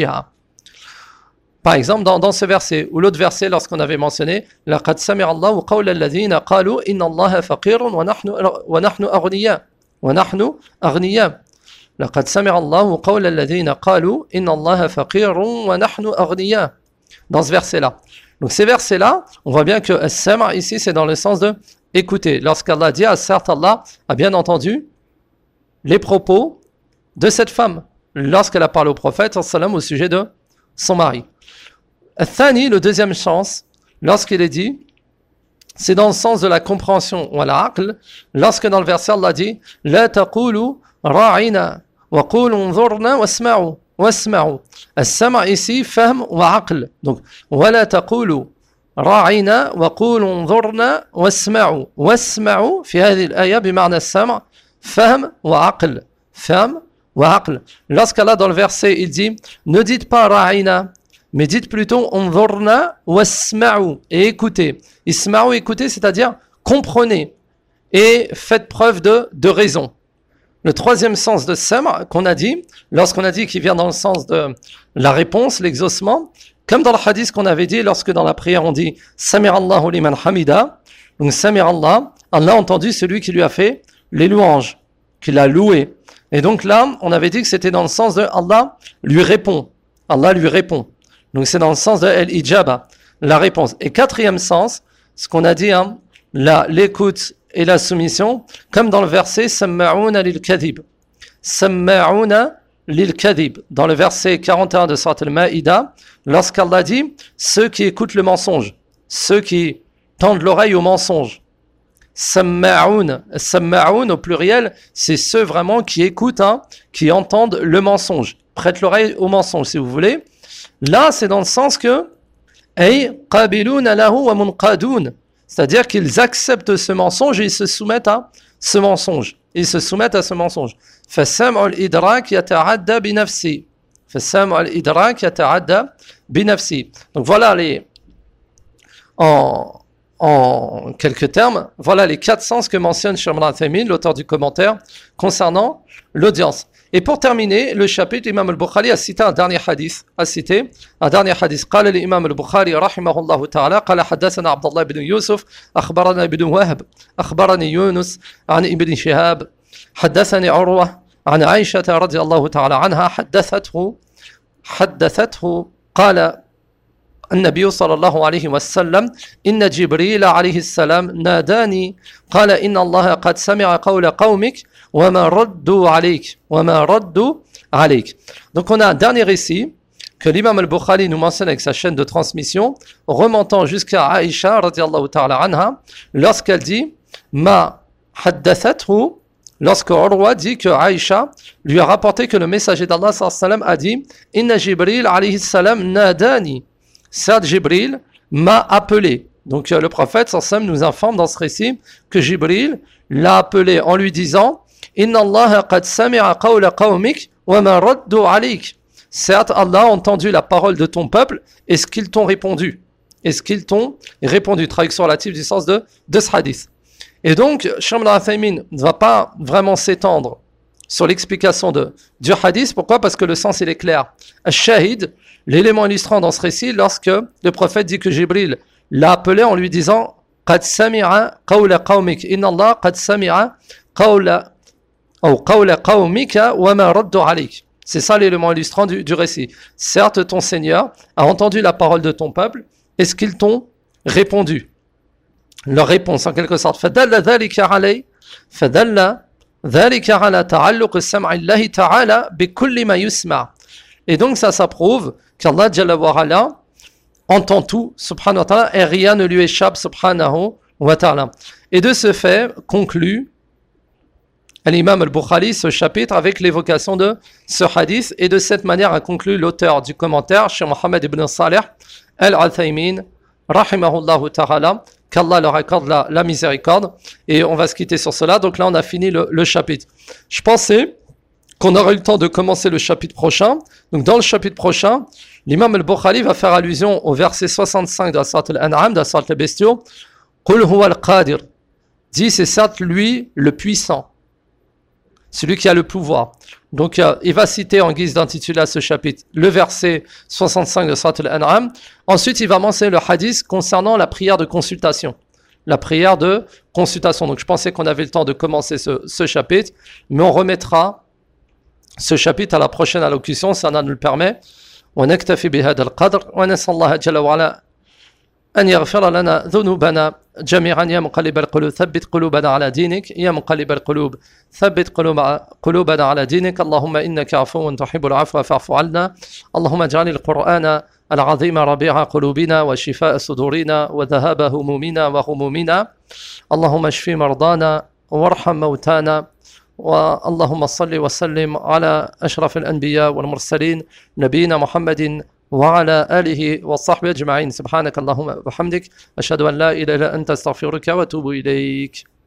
Par exemple, dans, dans ce verset, ou l'autre verset, lorsqu'on avait mentionné « Laqad sami'a Allahu qawla alladhina qalu inna Allaha faqirun wa nahnu, wa nahnu aghniya » wa nahnu aghniya. لقد سمع الله قول الذين قالوا إن الله فقير ونحن أغنياء. Dans ce verset-là. Donc ces versets-là, on voit bien que as-sam' ici, c'est dans le sens de écouter. Lorsqu'Allah dit, ah, certes, Allah a bien entendu les propos de cette femme lorsqu'elle a parlé au prophète au sujet de son mari. Al-thani, le deuxième sens, lorsqu'il est dit, c'est dans le sens de la compréhension ou al-aql, lorsque dans le verset Allah dit, la taqulu ra'ina wa qulu unzurna wasma'u wasma'u. As-sam' ici, fahm wa aql. Donc, wa la taqulu ra'ina wa qulu unzurna wasma'u. Wasma'u, fi hadhihi al-aya, bima'na as-sam' fahm wa aql. Fahm wa aql. Lorsqu'Allah dans le verset, il dit, ne dites pas ra'ina, mais dites plutôt unzurna wasma'u, et écoutez. Isma'u, écoutez, c'est-à-dire comprenez et faites preuve de, de raison. Le troisième sens de sam' qu'on a dit, lorsqu'on a dit qu'il vient dans le sens de la réponse, l'exaucement, comme dans le hadith qu'on avait dit, lorsque dans la prière on dit Samir Allahu liman hamida, donc Samir Allah, Allah a entendu celui qui lui a fait les louanges, qui l'a loué. Et donc là, on avait dit que c'était dans le sens de Allah lui répond. Allah lui répond. Donc c'est dans le sens de al-ijaba, la réponse. Et quatrième sens, ce qu'on a dit, hein, la, l'écoute et la soumission, comme dans le verset Samma'una lil kadhib. Samma'una lil kadhib. Dans le verset quarante et un de Surat al-Ma'ida, lorsqu'Allah dit ceux qui écoutent le mensonge, ceux qui tendent l'oreille au mensonge. Samma'un, Samma'un au pluriel, c'est ceux vraiment qui écoutent, hein, qui entendent le mensonge, prêtent l'oreille au mensonge, si vous voulez. Là, c'est dans le sens que ay qabiluna lahu wa munqadun. C'est-à-dire qu'ils acceptent ce mensonge et ils se soumettent à ce mensonge. Ils se soumettent à ce mensonge. فَالسَّمْعُ الْإِدْرَاكِ يَتَعَدَّى بِنَفْسِهِ. فَالسَّمْعُ الْإِدْرَاكِ يَتَعَدَّى بِنَفْسِهِ. Donc voilà les, en, en quelques termes, voilà les quatre sens que mentionne Cheikh Ibn Uthaymin, l'auteur du commentaire, concernant l'audience. Et pour terminer, le chapitre, l'imam al-Bukhari a cité un dernier hadith, a cité un dernier hadith. قال الإمام البخاري رحمه الله تعالى قال حدثنا عبد الله بن يوسف أخبرنا ابن وهب أخبرني يونس عن ابن شهاب حدثني عروة عن عائشة رضي الله تعالى عنها حدثته حدثته قال النبي صلى الله عليه وسلم إن جبريل عليه السلام ناداني قال إن الله قد سمع قول قومك وما ردوا عليك وما ردوا عليك. Donc on a un dernier récit que l'imam al-Bukhari nous mentionne avec sa chaîne de transmission, remontant jusqu'à Aïcha radiyallahu ta'ala anha, lorsqu'elle dit ma haddathathu, lorsque Urwa dit que Aïcha lui a rapporté que le messager d'Allah sallallahu alayhi wa sallam a dit inna Jibril alayhi salam nadani. Certes, Jibril m'a appelé. Donc le prophète sallallahu alayhi wa sallam nous informe dans ce récit que Jibril l'a appelé en lui disant Inna Allah qad sami'a qawla qawmik wa ma raddu alayk. Certes, Allah a entendu la parole de ton peuple et ce qu'ils t'ont répondu. Est-ce qu'ils t'ont répondu? Traduction relative du sens de, de ce hadith. Et donc, Cheikh al-Uthaymin ne va pas vraiment s'étendre sur l'explication de, du hadith. Pourquoi? Parce que le sens, il est clair. Al-Shahid, l'élément illustrant dans ce récit, lorsque le prophète dit que Jibril l'a appelé en lui disant « Qad sami'a qawla qawmik, inna Allah qad sami'a qawla ou qawla qawmika wa ma raddu alik » C'est ça l'élément illustrant du, du récit. Certes, ton Seigneur a entendu la parole de ton peuple. Est-ce qu'ils t'ont répondu? Leur réponse, en quelque sorte. فَدَلَّ ذَلِكَ عَلَيْهِ فَدَلَّ ذَلِكَ عَلَى تَعَلُّقِ سَمْعِ اللَّهِ تَعَالَى بِكُلِّ مَا يُسْمَعُ. Et donc, ça, ça prouve qu'Allah Jalla wa Ala entend tout, subhanahu wa ta'ala, et rien ne lui échappe, subhanahu wa ta'ala. Et de ce fait, conclut l'imam al-Bukhari ce chapitre avec l'évocation de ce hadith, et de cette manière a conclu l'auteur du commentaire, Cheikh Mohammed ibn Salih al-Uthaymin, rahimahullah ta'ala, qu'Allah leur accorde la, la miséricorde. Et on va se quitter sur cela. Donc là, on a fini le, le chapitre. Je pensais qu'on aurait eu le temps de commencer le chapitre prochain. Donc dans le chapitre prochain, l'imam al-Bukhari va faire allusion au verset soixante-cinq de la sourate al-An'am, de la sourate al-Bestiaux. Qul huwa al-Qadir. Dit, c'est certes lui le puissant, celui qui a le pouvoir. Donc euh, il va citer en guise d'intitulé à ce chapitre le verset soixante-cinq de Surat al-An'am. Ensuite, il va mentionner le hadith concernant la prière de consultation. La prière de consultation. Donc je pensais qu'on avait le temps de commencer ce, ce chapitre, mais on remettra ce chapitre à la prochaine allocution, si Allah nous le permet. ونكتفي بهذا القدر ونسأل الله جل وعلا أن يغفر لنا ذنوبنا جميعا. يا مقلب القلوب ثبت قلوبنا على دينك. يا مقلب القلوب ثبت قلوب قلوبنا على دينك. اللهم إنك عفو تحب العفو فاعف عنا. اللهم اجعل القرآن العظيم ربيع قلوبنا وشفاء صدورنا وذهاب همومنا وغمومنا. اللهم اشف مرضانا وارحم موتانا. واللهم صل وسلم على أشرف الأنبياء والمرسلين نبينا محمد وعلى آله وصحبه أجمعين. سبحانك اللهم وبحمدك أشهد أن لا إله إلا أنت أستغفرك وأتوب إليك.